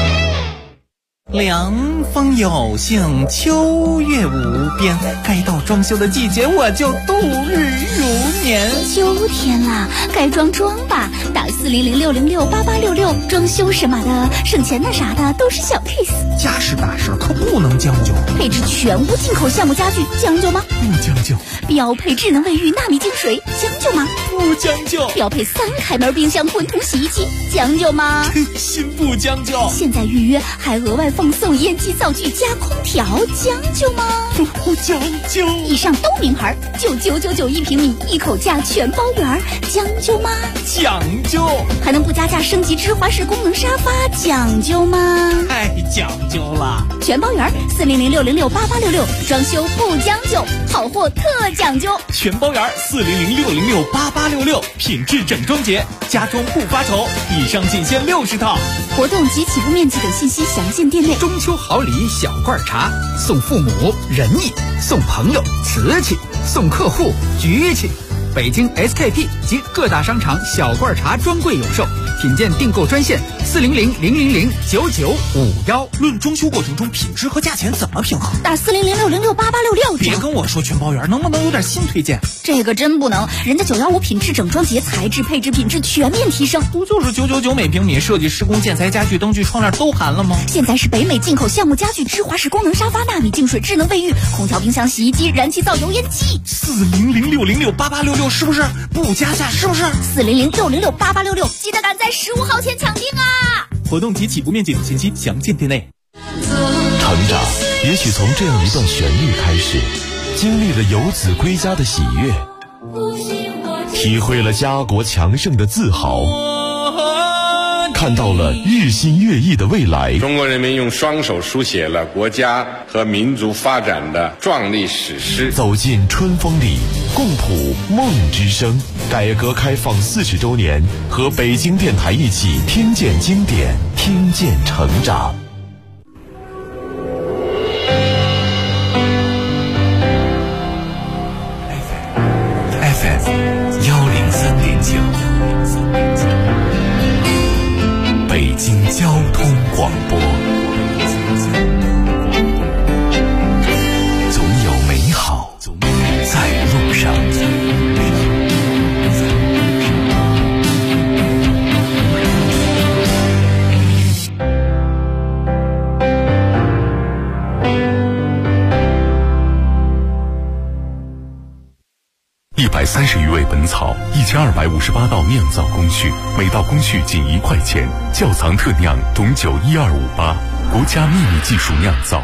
凉风有幸，秋月无边，该到装修的季节，我就度日如年。 秋天啦，该装吧，打400-606-8866，装修什么的，省钱的啥的都是小 case。 家事大事可不能将就， 配置全屋进口项目家具，将就吗？ 不将就。 标配智能卫浴纳米净水，将就吗？ 不将就。 标配3开门冰箱混同洗衣机，将就吗？ 心不将就。 现在预约还额外放送烟机灶具加空调，将就吗？ 不将就。 以上都名牌，就999一平米，一口价全包圆，将就吗？ 讲究。 还能不加价升级芝华士功能沙发，讲究吗？ 太讲究了。 全包圆400-606-8866，装修不将就，好货特讲究。 全包圆400-606-8866，品质整装节，家装不发愁。以上仅限60套。 活动及起步面积等信息详见店内。 中秋好礼小罐茶，送父母仁义，送朋友瓷器，送客户局气。北京 SKP 及各大商场小罐茶专柜有售，品鉴订购专线400-000-9951。论装修过程中品质和价钱怎么平衡？ 打400-606-8866。 别跟我说全包圆，能不能有点新推荐？ 这个真不能，人家915品质整装节，材质配置品质全面提升。 不就是999每平米，设计施工建材家具灯具窗帘都含了吗？ 现在是北美进口项目家具芝华士功能沙发，纳米净水智能卫浴，空调冰箱洗衣机，燃气灶油烟机。 400-606-8866是不是不加价？是不是 400-606-8866？记得赶在15号前抢定啊！ 活动及起步面积等信息详见店内。 成长也许从这样一段旋律开始， 经历了游子归家的喜悦，体会了家国强盛的自豪，看到了日新月异的未来。 中国人民用双手书写了国家和民族发展的壮丽史诗。 走进春风里，共谱梦之声。改革开放40周年，和北京电台一起听见经典，听见成长。 FM 103.9，北京交通广播，总有美好在路上。130余味本草，1258道酿造工序，每道工序仅1块钱。窖藏特酿董酒12588，国家秘密技术酿造。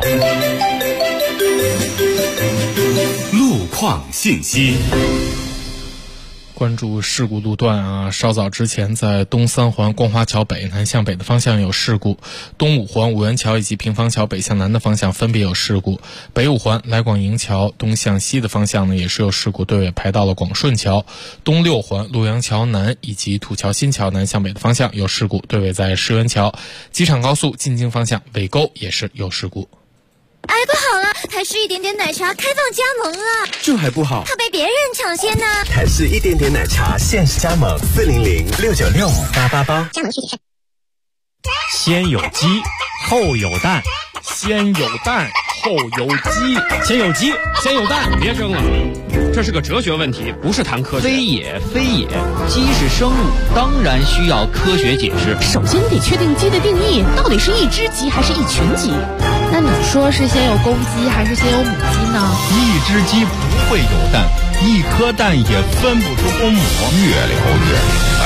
路况信息。 关注事故路段啊，稍早之前在东三环光华桥北南向北的方向有事故，东五环五元桥以及平房桥北向南的方向分别有事故，北五环来广营桥东向西的方向呢也是有事故，队尾排到了广顺桥，东六环洛阳桥南以及土桥新桥南向北的方向有事故，队尾在石园桥，机场高速进京方向尾沟也是有事故。 哎，不好了！台式一点点奶茶开放加盟了， 这还不好， 怕被别人抢先呢。 台式一点点奶茶限时加盟，40069658888。 加盟具体看。 先有鸡，后有蛋， 先有蛋，后有鸡， 先有鸡，先有蛋。 别争了，这是个哲学问题，不是谈科学。 非也，非也，鸡是生物，当然需要科学解释。 首先得确定鸡的定义，到底是一只鸡还是一群鸡？ 那你说是先有公鸡还是先有母鸡呢？ 一只鸡不会有蛋，一颗蛋也分不出公母。 越聊越明白。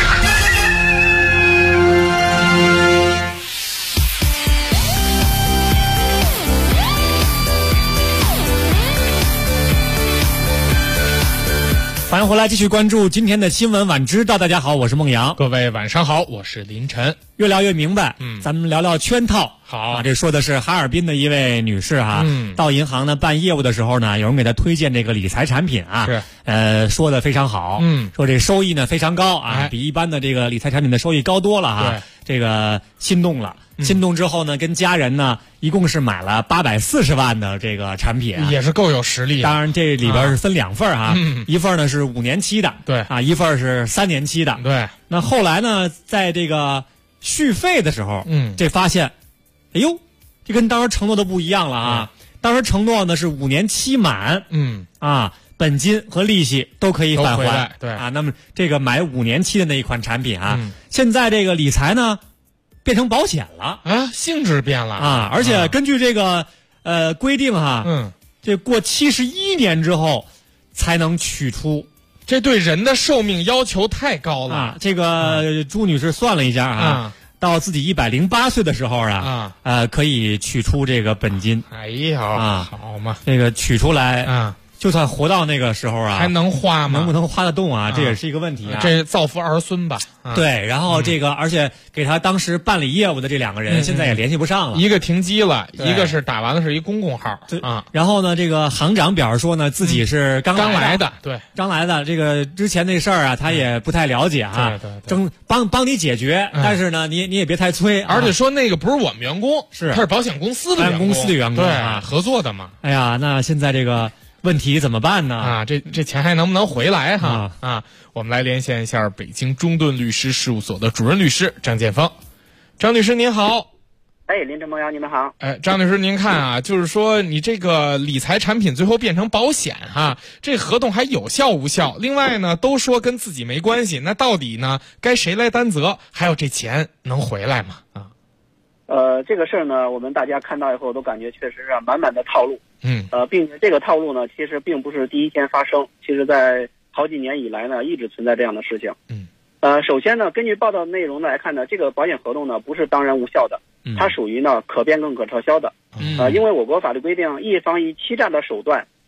欢迎回来，继续关注今天的新闻晚知道。大家好，我是孟阳。 各位晚上好，我是林晨。 越聊越明白，咱们聊聊圈套。 好啊，这说的是哈尔滨的一位女士哈，到银行呢办业务的时候呢，有人给她推荐这个理财产品啊， 是说的非常好，说这收益呢非常高啊，比一般的这个理财产品的收益高多了哈，这个心动了。心动之后呢，跟家人呢一共是买了840万的这个产品， 也是够有实力。 当然这里边是分2份啊，一份呢是5年期的， 对啊，一份是3年期的， 对。 那后来呢，在这个续费的时候，这发现，哎呦，这跟当时承诺的不一样了啊！当时承诺呢是5年期满，本金和利息都可以返还， 对啊。那么这个买5年期的那一款产品啊，现在这个理财呢变成保险了啊，性质变了啊，而且根据这个规定哈，这过71年之后才能取出， 这对人的寿命要求太高了啊。这个朱女士算了一下啊，到自己108岁的时候啊，可以取出这个本金。 哎呀，好嘛， 这个取出来啊。就算活到那个时候啊， 还能花吗？ 能不能花得动啊？这也是一个问题啊。 这造福儿孙吧。 对，然后这个，而且给他当时办理业务的这2个人，现在也联系不上了。 一个停机了，一个是打完了是一公共号啊。 然后呢，这个行长表示说呢，自己是刚来的， 对， 刚来的。这个之前那事儿啊，他也不太了解啊。 对， 帮你解决，但是呢，你也别太催。 而且说那个不是我们员工， 是他是保险公司的员工， 对啊，合作的嘛。 哎呀，那现在这个问题怎么办呢？ 啊，这钱还能不能回来哈？我们来连线一下北京中盾律师事务所的主任律师张建峰。张律师您好。 林晨、孟阳，你们好。 张律师您看啊，就是说你这个理财产品最后变成保险哈，这合同还有效无效？另外呢，都说跟自己没关系，那到底呢该谁来担责？还有这钱能回来吗？ 这个事儿呢，我们大家看到以后都感觉确实是满满的套路。并且这个套路呢，其实并不是第一天发生，其实在好几年以来呢，一直存在这样的事情。首先呢，根据报道内容来看呢，这个保险合同呢不是当然无效的，它属于呢可变更可撤销的。因为我国法律规定，一方以欺诈的手段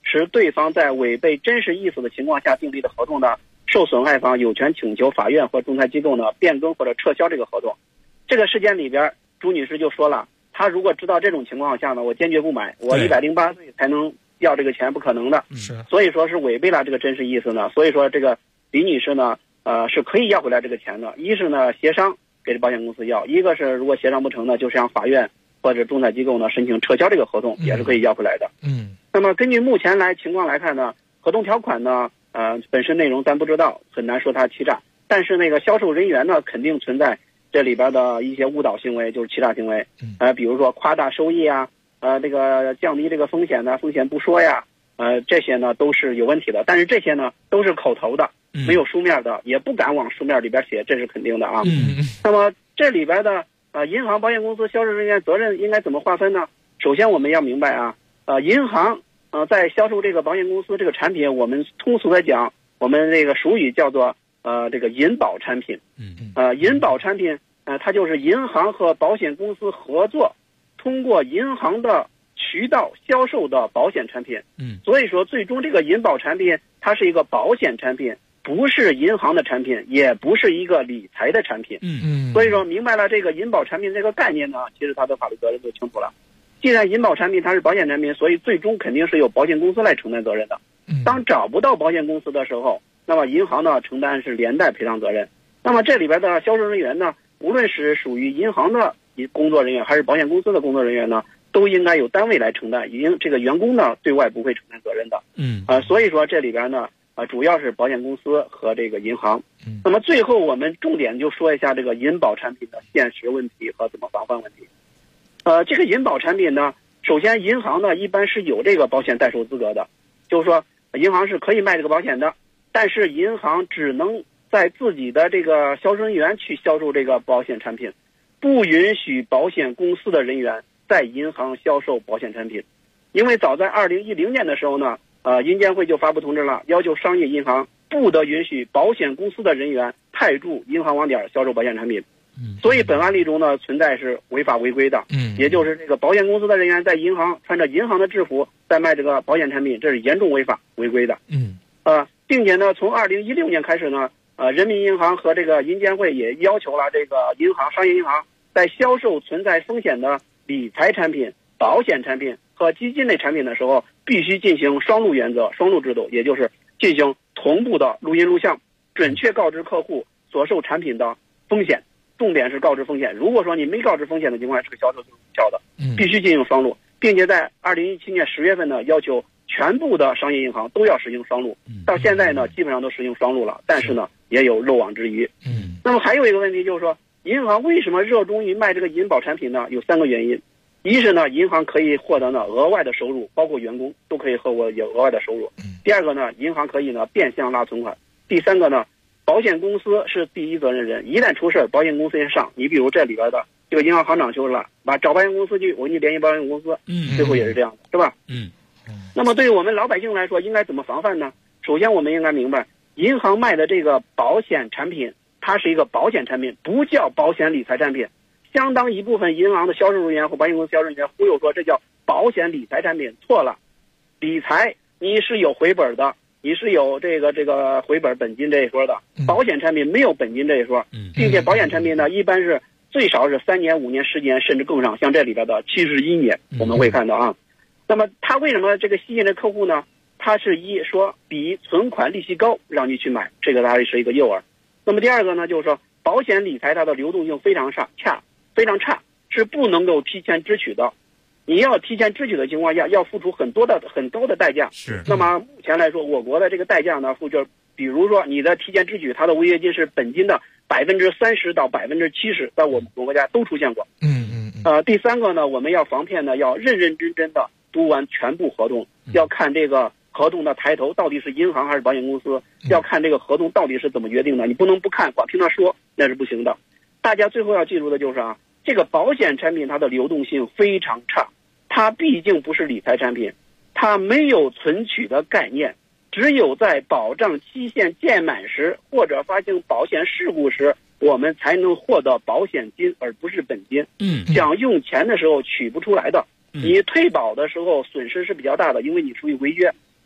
使对方在违背真实意思的情况下订立的合同呢，受损害方有权请求法院或仲裁机构呢变更或者撤销这个合同。这个事件里边，朱女士就说了，她如果知道这种情况下呢，我坚决不买，我108岁才能要这个钱，不可能的。 是， 所以说是违背了这个真实意思呢。所以说这个李女士呢，是可以要回来这个钱的。一是呢协商给保险公司要，一个是如果协商不成呢，就向法院或者仲裁机构呢申请撤销这个合同，也是可以要回来的。那么根据目前情况来看呢，合同条款呢，本身内容咱不知道，很难说它欺诈。但是那个销售人员呢，肯定存在这里边的一些误导行为，就是欺诈行为。比如说夸大收益啊，这个降低这个风险呢，风险不说呀，这些呢都是有问题的。但是这些呢都是口头的，没有书面的，也不敢往书面里边写，这是肯定的啊。那么这里边的银行、保险公司、销售人员责任应该怎么划分呢？首先我们要明白啊，银行在销售这个保险公司这个产品，我们通俗的讲，我们这个俗语叫做这个银保产品。银保产品它就是银行和保险公司合作，通过银行的渠道销售的保险产品。所以说最终这个银保产品它是一个保险产品，不是银行的产品，也不是一个理财的产品。所以说明白了这个银保产品这个概念呢，其实它的法律责任就清楚了。既然银保产品它是保险产品，所以最终肯定是由保险公司来承担责任的。当找不到保险公司的时候，那么银行呢承担是连带赔偿责任。那么这里边的销售人员呢，无论是属于银行的工作人员还是保险公司的工作人员呢，都应该由单位来承担，这个员工呢对外不会承担责任的。所以说这里边呢主要是保险公司和这个银行。那么最后我们重点就说一下这个银保产品的现实问题和怎么防范问题。这个银保产品呢，首先银行呢一般是有这个保险代售资格的，就是说银行是可以卖这个保险的，但是银行只能在自己的这个销售人员去销售这个保险产品，不允许保险公司的人员在银行销售保险产品。因为早在2010年的时候呢，银监会就发布通知了，要求商业银行不得允许保险公司的人员派驻银行网点销售保险产品。所以本案例中呢存在是违法违规的。也就是这个保险公司的人员在银行穿着银行的制服在卖这个保险产品，这是严重违法违规的。并且呢从2016年开始呢，人民银行和这个银监会也要求了这个银行、商业银行在销售存在风险的理财产品、保险产品和基金类产品的时候，必须进行双录原则、双录制度，也就是进行同步的录音录像，准确告知客户所售产品的风险，重点是告知风险。如果说你没告知风险的情况下，这个销售就是无效的，必须进行双录，并且在2017年10月份呢，要求全部的商业银行都要实行双录。到现在呢，基本上都实行双录了，但是呢，也有漏网之鱼。那么还有一个问题就是说，银行为什么热衷于卖这个银保产品呢？有3个原因。一是呢，银行可以获得呢额外的收入，包括员工都可以和我有额外的收入。第二个呢，银行可以呢变相拉存款。第三个呢，保险公司是第一责任人，一旦出事，保险公司先上。你比如这里边的这个银行行长就是了，找保险公司去，我给你联系保险公司，最后也是这样的，是吧？那么对于我们老百姓来说，应该怎么防范呢？首先我们应该明白，银行卖的这个保险产品，它是一个保险产品，不叫保险理财产品。相当一部分银行的销售人员或保险公司销售人员忽悠说这叫保险理财产品，错了。理财你是有回本的，你是有这个回本本金这一说的，保险产品没有本金这一说，并且保险产品呢一般是最少是3年、5年、10年甚至更长，像这里边的71年我们会看到啊。那么他为什么这个吸引的客户呢？他是一说比存款利息高让你去买，这个它是一个诱饵。那么第二个呢，就是说保险理财它的流动性非常差，是不能够提前支取的。你要提前支取的情况下，要付出很高的代价。那么目前来说，我国的这个代价呢，比如说你的提前支取，它的违约金是本金的30%到70%，在我们国家都出现过。第三个呢，我们要防骗呢，要认认真真的读完全部合同，要看这个合同的抬头到底是银行还是保险公司，要看这个合同到底是怎么约定的，你不能不看，光听他说那是不行的。大家最后要记住的就是这个保险产品它的流动性非常差，它毕竟不是理财产品，它没有存取的概念，只有在保障期限届满时或者发生保险事故时，我们才能获得保险金，而不是本金。想用钱的时候取不出来的，你退保的时候损失是比较大的，因为你属于违约，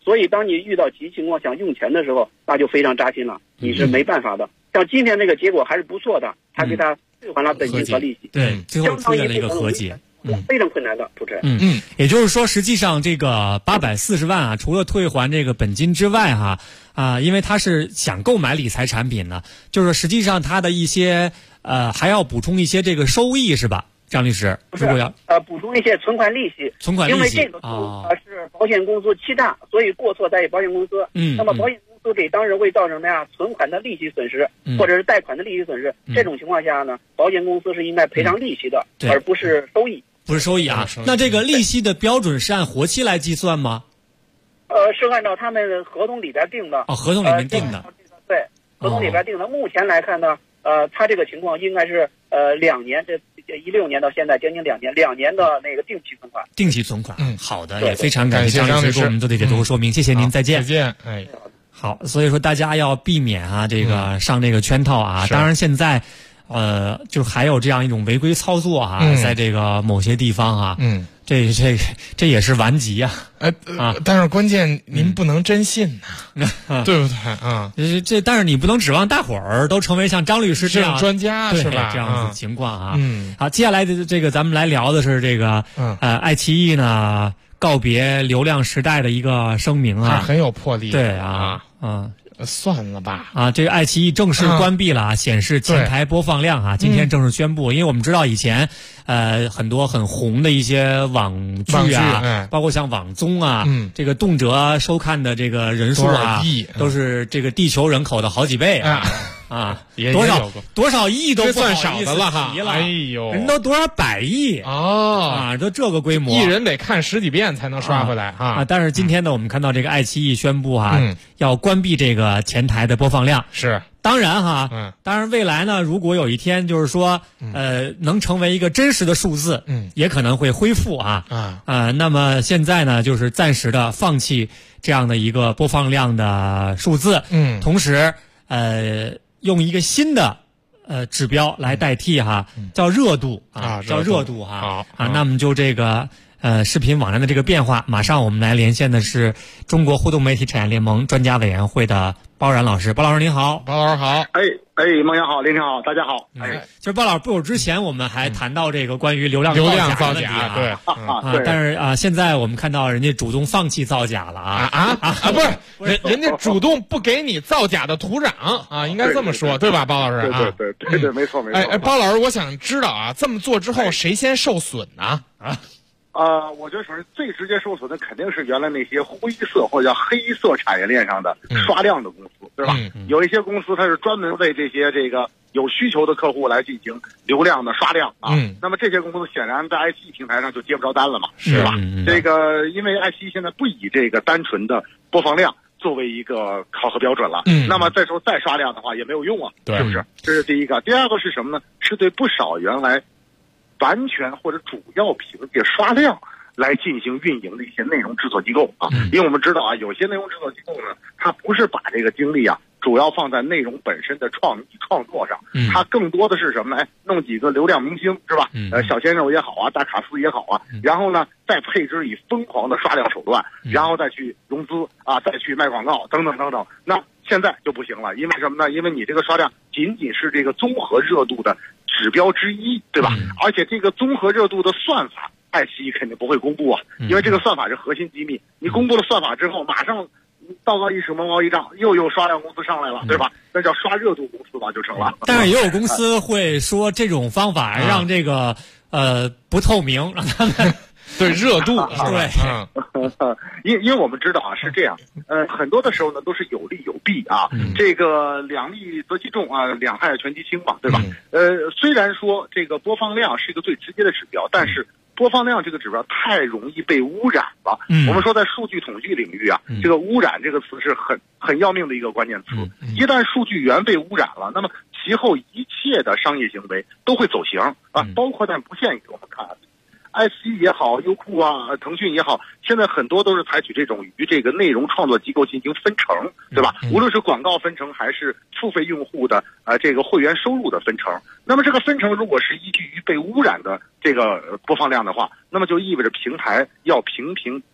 所以当你遇到急情况想用钱的时候，那就非常扎心了，你是没办法的。像今天这个结果还是不错的，他给他退还了本金和利息， 对，最后出现了一个和解。 非常困难的，主持人。 也就是说，实际上这个840万啊，除了退还这个本金之外因为他是想购买理财产品呢，就是实际上他的一些还要补充一些这个收益是吧？张律师，如果要补充一些存款利息， 因为这个是保险公司欺诈，所以过错在于保险公司。那么保险公司给当事人会造成什么呀？存款的利息损失，或者是贷款的利息损失。这种情况下呢，保险公司是应该赔偿利息的，而不是收益。 不是收益啊，那这个利息的标准是按活期来计算吗？ 是按照他们合同里边定的。 合同里面定的。 对，合同里边定的。目前来看呢，他这个情况应该是2年，这16年到现在将近2年，2年的那个定期存款。 定期存款，好的，也非常感谢张律师给我们做的解读说明，谢谢您，再见。 再见， 好，所以说大家要避免这个上这个圈套啊。当然现在。就还有这样一种违规操作在这个某些地方这也是顽疾但是关键您不能真信对不对但是你不能指望大伙儿都成为像张律师这样专家是吧？ 这样子情况好，接下来的这个咱们来聊的是这个爱奇艺呢告别流量时代的一个声明很有魄力。 对算了吧这个爱奇艺正式关闭了显示前台播放量今天正式宣布，因为我们知道以前很多很红的一些网剧包括像网综这个动辄收看的这个人数都是这个地球人口的好几倍多少亿都不好意思算少的了哎呦， 人都多少百亿都这个规模， 一人得看10几遍才能刷回来但是今天呢，我们看到这个爱奇艺宣布要关闭这个前台的播放量。 是， 当然当然未来呢，如果有一天就是说能成为一个真实的数字，也可能会恢复那么现在呢，就是暂时的放弃这样的一个播放量的数字，同时用一个新的指标来代替叫热度叫热度那么就这个视频网站的这个变化，马上我们来连线的是中国互动媒体产业联盟专家委员会的包然老师。包老师您好。 包老师好。 孟阳好，林晨好，大家好。 其实包老师不久之前我们还谈到这个关于流量造假的问题但是现在我们看到人家主动放弃造假了不是人家主动不给你造假的土壤应该这么说对吧，包老师？ 对，没错。 包老师，我想知道这么做之后谁先受损呢？ 我觉得首先最直接受损的肯定是原来那些灰色或者叫黑色产业链上的刷量的公司，对吧？有一些公司它是专门为这些有需求的客户来进行流量的刷量那么这些公司显然在爱奇艺平台上就接不着单了嘛，是吧？因为爱奇艺现在不以这个单纯的播放量作为一个考核标准了，那么这时候再刷量的话也没有用是不是？这是第一个。第二个是什么呢？是对不少原来完全或者主要凭借刷量来进行运营的一些内容制作机构因为我们知道有些内容制作机构呢，它不是把这个精力主要放在内容本身的创作上，它更多的是什么呢？弄几个流量明星是吧？小鲜肉也好大卡司也好然后呢再配置以疯狂的刷量手段，然后再去融资再去卖广告等等等等。那现在就不行了，因为什么呢？因为你这个刷量仅仅是这个综合热度的指标之一，对吧？而且这个综合热度的算法，爱奇艺肯定不会公布因为这个算法是核心机密。你公布了算法之后，马上道高一尺魔高一丈，又有刷量公司上来了，对吧？那叫刷热度公司吧，就成了。 但是也有公司会说这种方法让这个不透明，让他们对热度对因为我们知道是这样，很多的时候呢都是有利有弊这个两利则其众两害全其轻嘛，对吧？虽然说这个播放量是一个最直接的指标，但是播放量这个指标太容易被污染了。我们说在数据统计领域这个污染这个词是很要命的一个关键词。一旦数据源被污染了，那么其后一切的商业行为都会走形包括但不限于我们看爱奇艺也好，优酷腾讯也好，现在很多都是采取这种与这个内容创作机构进行分成，对吧？无论是广告分成还是付费用户的这个会员收入的分成。那么这个分成如果是依据于被污染的这个播放量的话，那么就意味着平台要频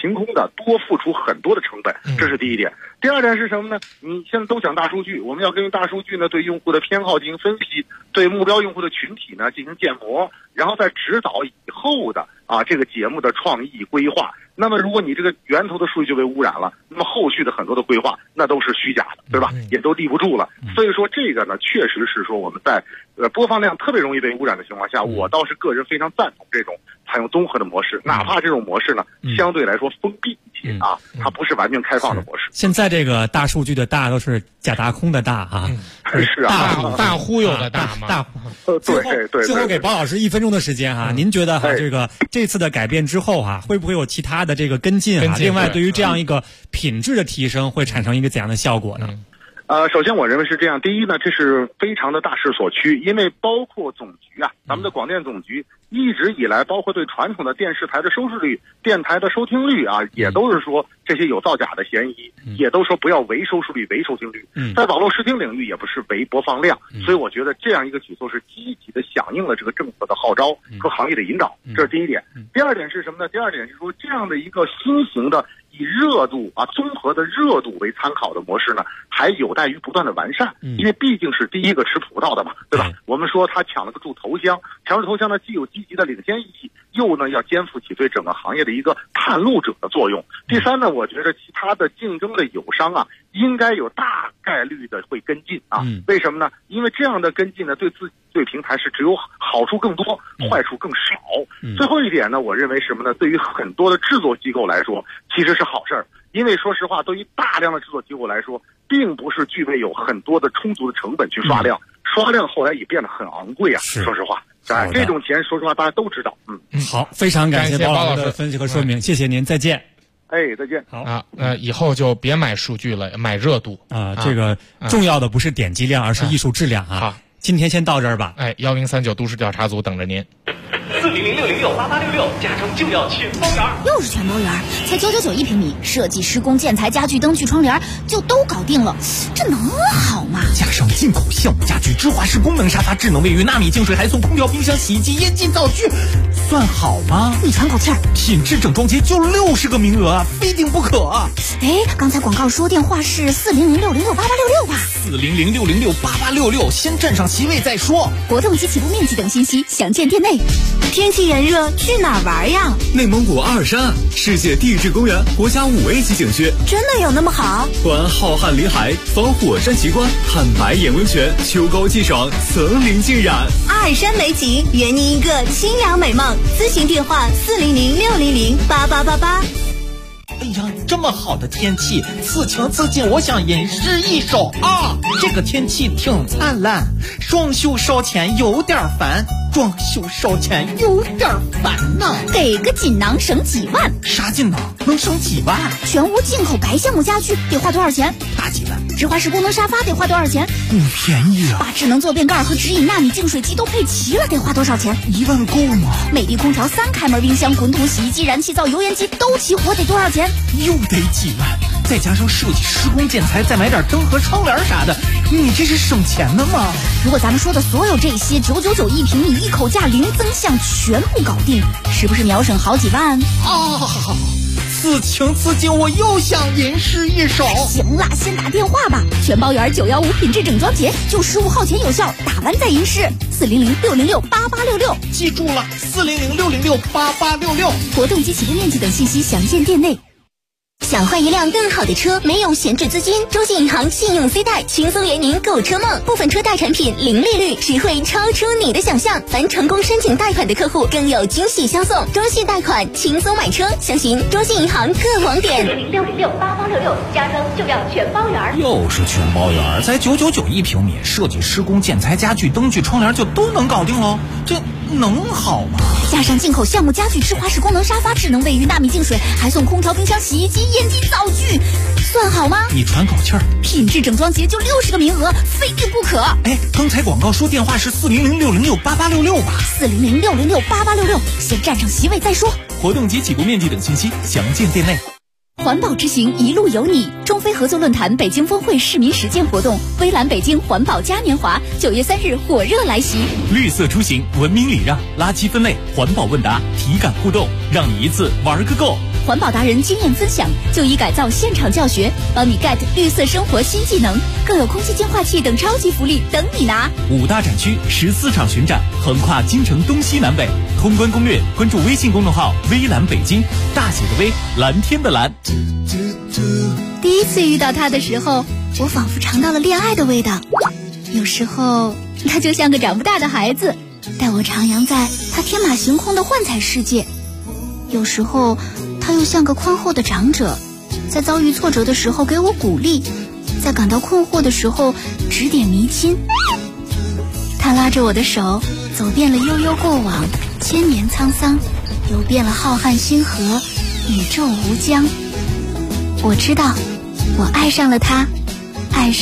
凭空的多付出很多的成本，这是第一点。第二点是什么呢？你现在都讲大数据，我们要根据大数据呢对用户的偏好进行分析，对目标用户的群体呢进行建模，然后再指导以后的这个节目的创意规划。那么如果你这个源头的数据就被污染了，那么后续的很多的规划那都是虚假的，对吧？也都立不住了。所以说这个呢确实是说我们在播放量特别容易被污染的情况下，我倒是个人非常赞同这种采用综合的模式，哪怕这种模式呢相对来说封闭一些它不是完全开放的模式。 现在这个大数据的大都是假大空的大是大忽悠的大嘛。 对。 最后给包老师1分钟的时间您觉得这次的改变之后会不会有其他的这个跟进另外对于这样一个品质的提升会产生一个怎样的效果呢？ 首先我认为是这样。第一呢，这是非常的大势所趋，因为包括总局咱们的广电总局一直以来，包括对传统的电视台的收视率、电台的收听率也都是说这些有造假的嫌疑，也都说不要唯收视率、唯收听率。在网络视听领域也不是唯播放量，所以我觉得这样一个举措是积极的响应了这个政策的号召和行业的引导，这是第一点。第二点是什么呢？第二点是说这样的一个新型的以热度综合的热度为参考的模式呢，还有待于不断的完善，因为毕竟是第一个吃葡萄的嘛，对吧？我们说他抢了个住头香，抢了头香呢，既有积极的领先意义，又呢要肩负起对整个行业的一个探路者的作用。第三呢，我觉得其他的竞争的友商应该有大概率的会跟进为什么呢？因为这样的跟进呢，对自己对平台是只有好处更多，坏处更少。最后一点呢，我认为什么呢？对于很多的制作机构来说，其实是好事儿。因为说实话，对于大量的制作机构来说，并不是具备有很多的充足的成本去刷量，刷量后来也变得很昂贵说实话。这种钱说实话大家都知道。 好，非常感谢包老师的分析和说明，谢谢您，再见。 再见。 好以后就别买数据了，买热度这个重要的不是点击量，而是艺术质量好， 今天先到这儿吧。 1039都市调查组等着您。 400-606-8866，加州就要全包圆。 又是全包圆，才999一平米，设计、施工、建材、家具、灯具、窗帘就都搞定了，这能好吗？ 加上进口橡木家具、芝华士功能沙发、智能卫浴、纳米净水，还送空调、冰箱、洗衣机、烟机、灶具，算好吗？ 你喘口气儿， 品质整装节就60个名额，非订不可。 刚才广告说电话是400-606-8866吧 ？400-606-8866，先占上席位再说。 活动及起步面积等信息详见店内。 天气炎热，去哪儿玩呀？ 内蒙古阿尔山，世界地质公园，国家5A级景区。 真的有那么好？ 观浩瀚林海，访火山奇观，看白眼温泉，秋高气爽，层林尽染。 阿尔山美景，圆您一个清凉美梦。咨询电话400-600-8888。 哎呀，这么好的天气，此情此景，我想吟诗一首这个天气挺灿烂，装修烧钱有点烦，装修烧钱有点烦呐。 给个锦囊省几万？ 啥锦囊能省几万？ 全屋进口白橡木家具得花多少钱？ 大几万。 芝华士功能沙发得花多少钱？ 不便宜啊。 把智能坐便盖和直饮纳米净水机都配齐了，得花多少钱 ？1万够吗？ 美的空调、3开门冰箱、滚筒洗衣机、燃气灶、油烟机都齐活，得多少钱？ 又得几万，再加上设计、施工、建材，再买点灯和窗帘啥的，你这是省钱的吗？ 如果咱们说的所有这些999一平米，一口价零增项，全部搞定，是不是秒省好几万？ 此情此景，我又想吟诗一首。 行啦，先打电话吧，全包圆915品质整装节，就15号前有效，打完再吟诗。400-606-8866， 记住了，400-606-8866。 活动及起步面积等信息详见店内。 想换一辆更好的车，没有闲置资金，中信银行信用 C 贷轻松圆您购车梦，部分车贷产品零利率，实惠超出你的想象。凡成功申请贷款的客户更有惊喜相送，中信贷款轻松买车，详询中信银行各网点。 400-606-8866，加州就要全包圆。 又是全包圆，才999一平米，设计、施工、建材、家具、灯具、窗帘就都能搞定喽，这能好吗？ 加上进口橡木家具、芝华士功能沙发、智能卫浴、纳米净水，还送空调、冰箱、洗衣机、烟机、灶具，算好吗？ 你喘口气儿。 品质整装节就60个名额，非订不可。 刚才广告说电话是400-606-8866吧 ？400-606-8866，先占上席位再说。 活动及起步面积等信息详见店内。 环保之行，一路有你。中非合作论坛北京峰会市民实践活动，微蓝北京环保嘉年华9月3日火热来袭。 绿色出行，文明礼让，垃圾分类，环保问答，体感互动，让你一次玩个够。 环保达人经验分享，就医改造现场教学，帮你 get 绿色生活新技能，更有空气净化器等超级福利等你拿。 5大展区14场巡展，横跨京城东西南北。通关攻略，关注微信公众号微蓝北京，大写的微，蓝天的蓝。 第一次遇到他的时候，我仿佛尝到了恋爱的味道。有时候他就像个长不大的孩子，带我徜徉在他天马行空的幻彩世界。有时候他又像个宽厚的长者，在遭遇挫折的时候给我鼓励，在感到困惑的时候指点迷津。他拉着我的手，走遍了悠悠过往，千年沧桑，游遍了浩瀚星河，宇宙无疆。我知道，我爱上了他，爱上